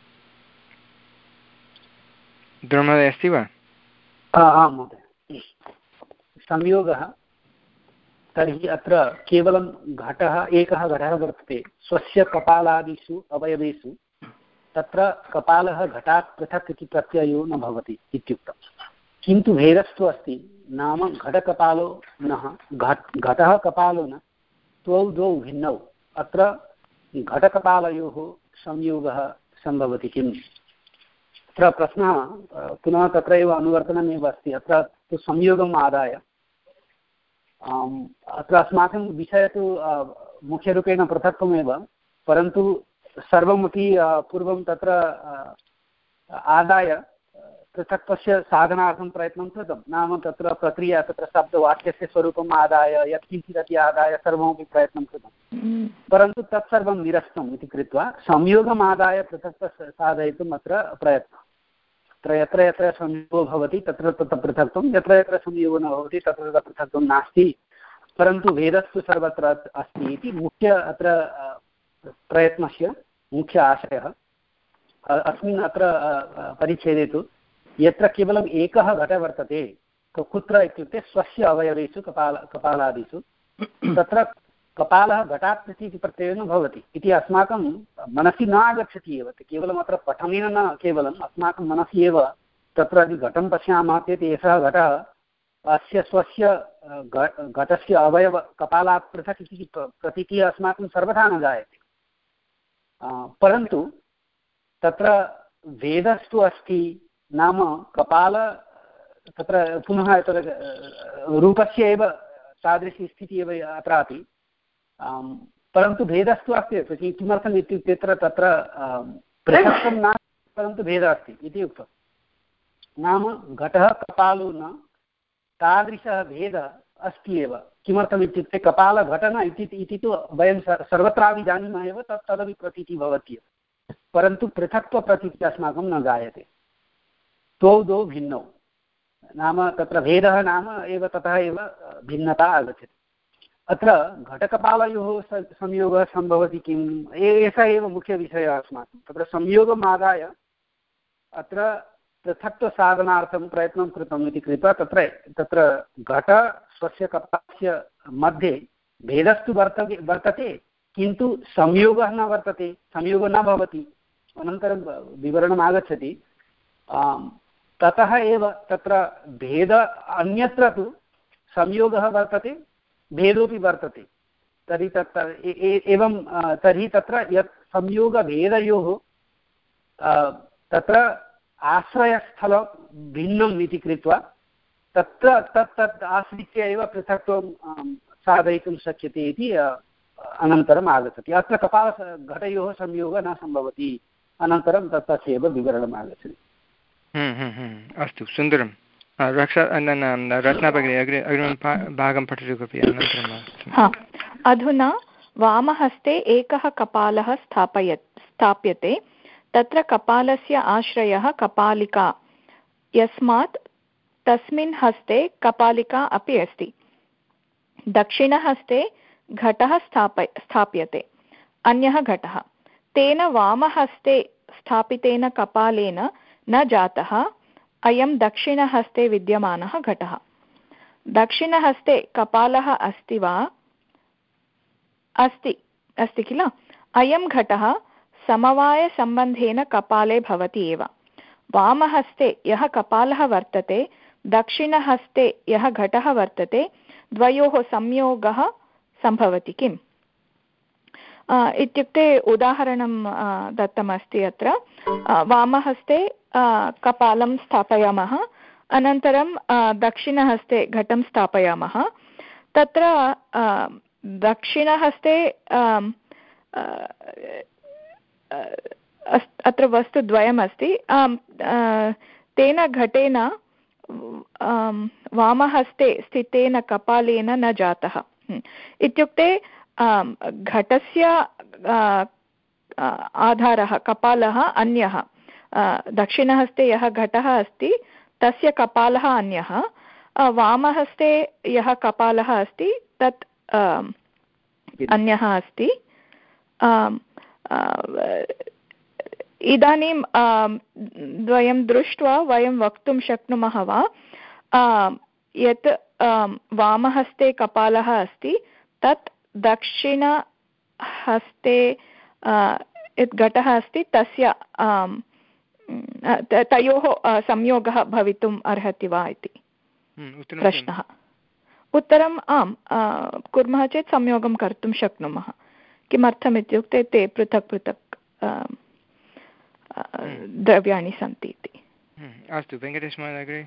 द्रोणमहोदय अस्ति वा? आं महोदय। संयोगः तर्हि अत्र केवलं घटः एकः घटः वर्तते स्वस्य कपालादिषु अवयवेषु, तत्र कपालः घटात् पृथक् इति प्रत्ययो न भवति इत्युक्तं। किन्तु भेदस्तु अस्ति, नाम घटकपालो न घट घटः कपालो न द्वौ द्वौ भिन्नौ। अत्र घटकपालयोः संयोगः सम्भवति किम्? अत्र प्रश्नः पुनः तत्रैव अनुवर्तनमेव अस्ति। अत्र तु संयोगम् आदाय अत्र अस्माकं विषयः तु मुख्यरूपेण पृथक्त्वमेव, परन्तु सर्वमपि पूर्वं तत्र आदाय पृथक्त्वस्य साधनार्थं प्रयत्नं कृतं। नाम तत्र प्रक्रिया तत्र शब्दवाक्यस्य स्वरूपम् आदाय यत्किञ्चिदपि आदाय सर्वमपि प्रयत्नं कृतं, परन्तु तत्सर्वं निरस्तम् इति कृत्वा संयोगम् आदाय पृथक्त्वं साधयितुम् अत्र प्रयत्नः। तत्र यत्र यत्र संयोगो भवति तत्र तत्र पृथक्त्वं, यत्र यत्र संयोगो न भवति तत्र तत्र पृथक्त्वं नास्ति, परन्तु भेदस्तु सर्वत्र अस्ति इति मुख्य अत्र प्रयत्नस्य मुख्य आशयः। अस्मिन् अत्र परिच्छेदे तु यत्र केवलम् एकः घटः वर्तते, कुत्र इत्युक्ते स्वस्य अवयवेषु कपाल कपालादिषु, तत्र कपालः घटात् प्रति इति प्रत्ययो न भवति इति अस्माकं मनसि न आगच्छति एव। केवलम् अत्र पठनेन न, केवलम् अस्माकं मनसि एव तत्र यदि घटं पश्यामः चेत् एषः घटः अस्य स्वस्य घटस्य अवयव कपालात् पृथक् इति प्रतीतिः अस्माकं सर्वथा न जायते। परन्तु तत्र भेदस्तु अस्ति, नाम कपाल तत्र पुनः तत्र रूपस्य एव तादृशी स्थितिः एव अत्रापि, परन्तु भेदस्तु अस्ति। किमर्थम् इत्युक्ते तत्र तत्र पृथक्त्वं नास्ति, परन्तु भेदः अस्ति इति उक्तं। नाम घटः कपालो न तादृशः भेदः अस्ति एव। किमर्थम् इत्युक्ते कपालघट न इति तु वयं सर्वत्रापि जानीमः एव, तत् तदपि प्रतीतिः भवति, परन्तु पृथक्त्वप्रतीतिः अस्माकं न जायते। द्वौ द्वौ भिन्नौ, नाम तत्र भेदः नाम एव ततः एव भिन्नता आगच्छति। अत्र घटकपालयोः संयोगः सम्भवति किम्? एषः एव मुख्यविषयः अस्माकं। तत्र संयोगम् आदाय अत्र पृथक्त्वसाधनार्थं प्रयत्नं कृतम् इति कृत्वा तत्र तत्र घट स्वस्य कपालस्य मध्ये भेदस्तु वर्तते वर्तते किन्तु संयोगः न वर्तते, संयोगः न भवति। अनन्तरं विवरणम् आगच्छति। ततः एव तत्र भेद अन्यत्र तु संयोगः वर्तते, भेदोऽपि वर्तते। तर्हि तत्र एवं तर्हि तत्र यत् संयोगभेदयोः तत्र आश्रयस्थलं भिन्नम् इति कृत्वा तत्र तत् तत् आश्रित्य एव पृथक्त्वं साधयितुं शक्यते इति अनन्तरम् आगच्छति। अत्र कपालघटयोः संयोगः न सम्भवति, अनन्तरं तत् तस्यैव विवरणम् आगच्छति। अस्तु, सुन्दरं। रक्षा रत्ना भगिनी अग्रे अग्रिमं भागं पठतु कृपया। अनन्तरं अधुना वामहस्ते एकः कपालः स्थापयत् स्थाप्यते। तत्र कपालस्य आश्रयः कपालिका, यस्मात् तस्मिन् हस्ते कपालिका अपि अस्ति। दक्षिणहस्ते घटः स्थापय स्थाप्यते, अन्यः घटः। तेन वामहस्ते स्थापितेन कपालेन न जातः अयं दक्षिणहस्ते विद्यमानः घटः। दक्षिणहस्ते कपालः अस्ति वा? अस्ति अस्ति किल? अयं घटः समवायसम्बन्धेन कपाले भवति एव। वामहस्ते यः कपालः वर्तते, दक्षिणहस्ते यः घटः वर्तते, द्वयोः संयोगः सम्भवति किम्? इत्युक्ते उदाहरणं दत्तमस्ति अत्र। वामहस्ते कपालं स्थापयामः, अनन्तरं दक्षिणहस्ते घटं स्थापयामः। तत्र दक्षिणहस्ते अत्र वस्तुद्वयमस्ति। तेन घटेन वामहस्ते स्थितेन कपालेन न जातः। इत्युक्ते घटस्य आधारः कपालः अन्यः, दक्षिणहस्ते यः घटः अस्ति तस्य कपालः अन्यः, वामहस्ते यः कपालः अस्ति तत् अन्यः अस्ति। इदानीं द्वयं दृष्ट्वा वयं वक्तुं शक्नुमः वा यत् वामहस्ते कपालः अस्ति तत् दक्षिणहस्ते यत् घटः अस्ति तस्य तयोः संयोगः भवितुम् अर्हति वा इति प्रश्नः। उत्तरम् आम्, कुर्मः चेत् संयोगं कर्तुं शक्नुमः। किमर्थम् इत्युक्ते ते पृथक् पृथक् द्रव्याणि सन्ति इति। अस्तु, वेङ्कटेशमहोदय अग्रे।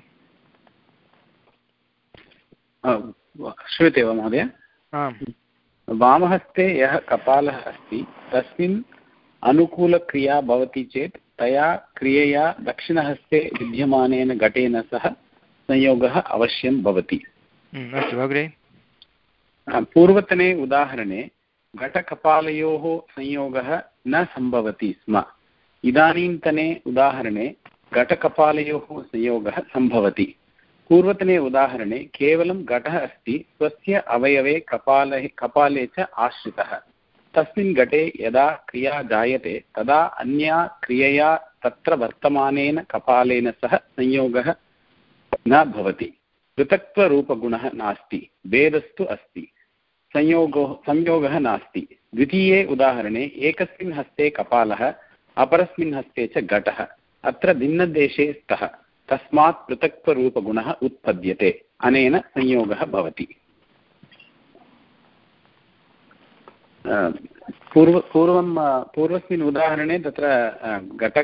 श्रूयते वा महोदय? वामहस्ते यः कपालः अस्ति तस्मिन् अनुकूलक्रिया भवति चेत् तया क्रियया दक्षिणहस्ते विद्यमानेन घटेन सह संयोगः अवश्यं भवति। अस्तु, अग्रे। पूर्वतने उदाहरणे घटकपालयोः संयोगः न सम्भवति स्म। इदानीन्तने उदाहरणे घटकपालयोः संयोगः सम्भवति। पूर्वतने उदाहरणे केवलं घटः अस्ति, स्वस्य अवयवे कपाले कपाले च आश्रितः। तस्मिन् घटे यदा क्रिया जायते तदा अन्या क्रियया तत्र वर्तमानेन कपालेन सह संयोगः न भवति। पृथक्त्वरूपगुणः नास्ति, भेदस्तु अस्ति, संयोगो संयोगः नास्ति। द्वितीये उदाहरणे एकस्मिन् हस्ते कपालः, अपरस्मिन् हस्ते च घटः, अत्र भिन्नदेशे स्तः, तस्मात् पृथक्त्वरूपगुणः उत्पद्यते, अनेन संयोगः भवति। पूर्व पूर्वं पूर्वस्मिन् उदाहरणे तत्र घट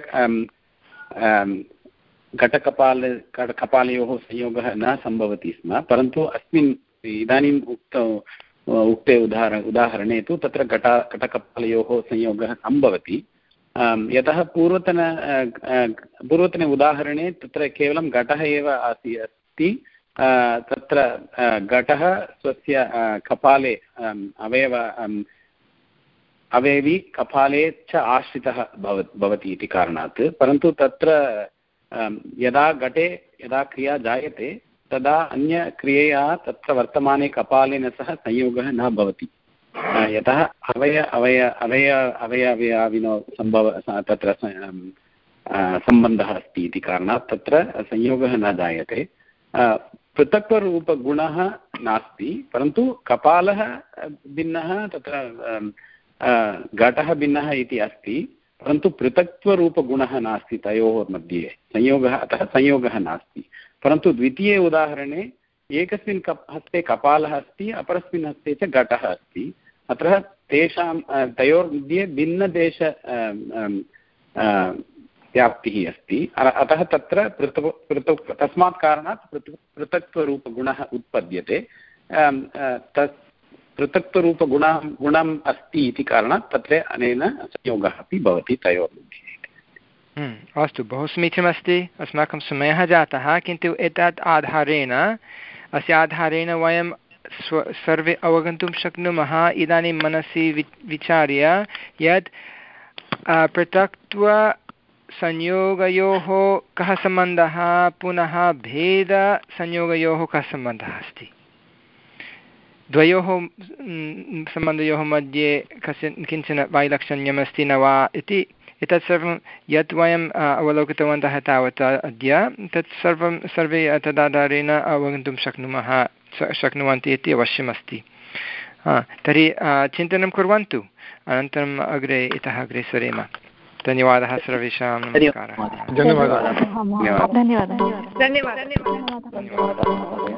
घटकपाल कपालयोः संयोगः न सम्भवति स्म, परन्तु अस्मिन् इदानीम् उक्त उक्ते उदाहर उदाहरणे तु तत्र घट घटकपालयोः संयोगः सम्भवति। यतः पूर्वतन पूर्वतने उदाहरणे तत्र केवलं घटः एव आसि अस्ति, तत्र घटः स्वस्य कपाले अवयव अवयवी कपाले च आश्रितः भवति इति कारणात्, परन्तु तत्र यदा घटे यदा क्रिया जायते तदा अन्यक्रियया तत्र वर्तमाने कपालेन सह संयोगः न भवति। यतः अवय अवय अवय अवयवयाविनो सम्भव तत्र सम्बन्धः अस्ति इति कारणात् तत्र संयोगः न जायते। पृथक्त्वरूपगुणः नास्ति, परन्तु कपालः भिन्नः, तत्र घटः भिन्नः इति अस्ति, परन्तु पृथक्त्वरूपगुणः नास्ति तयोः मध्ये संयोगः, अतः संयोगः नास्ति। परन्तु द्वितीये उदाहरणे एकस्मिन् कप् हस्ते कपालः अस्ति, अपरस्मिन् हस्ते च घटः अस्ति, अत्र तेषां तयोर्मध्ये भिन्नदेश व्याप्तिः अस्ति, अतः तत्र पृथक् पृथक् तस्मात् कारणात् पृथक् पृथक्त्वरूपगुणः उत्पद्यते। तत् पृथक्त्वरूपगुणः गुणम् अस्ति इति कारणात् तत्र अनेन संयोगः अपि भवति तयोर्मध्ये। अस्तु, बहु समीचीनमस्ति। अस्माकं समयः जातः, किन्तु एतत् आधारेण अस्य आधारेण वयं स्व सर्वे अवगन्तुं शक्नुमः इदानीं मनसि वि विचार्य यत् पृथक्त्वसंयोगयोः कः सम्बन्धः, पुनः भेदसंयोगयोः कः सम्बन्धः अस्ति, द्वयोः सम्बन्धयोः मध्ये कस्य किञ्चन वैलक्षण्यमस्ति न वा इति एतत् सर्वं यत् वयम् अवलोकितवन्तः तावत् अद्य, तत् सर्वं सर्वे तदाधारेण अवगन्तुं शक्नुमः शक्नुवन्ति इति अवश्यमस्ति। तर्हि चिन्तनं कुर्वन्तु, अनन्तरम् अग्रे इतः अग्रे सरेम। धन्यवादः सर्वेषां। नमस्कारः। धन्यवादः। धन्यवादः। धन्यवादः।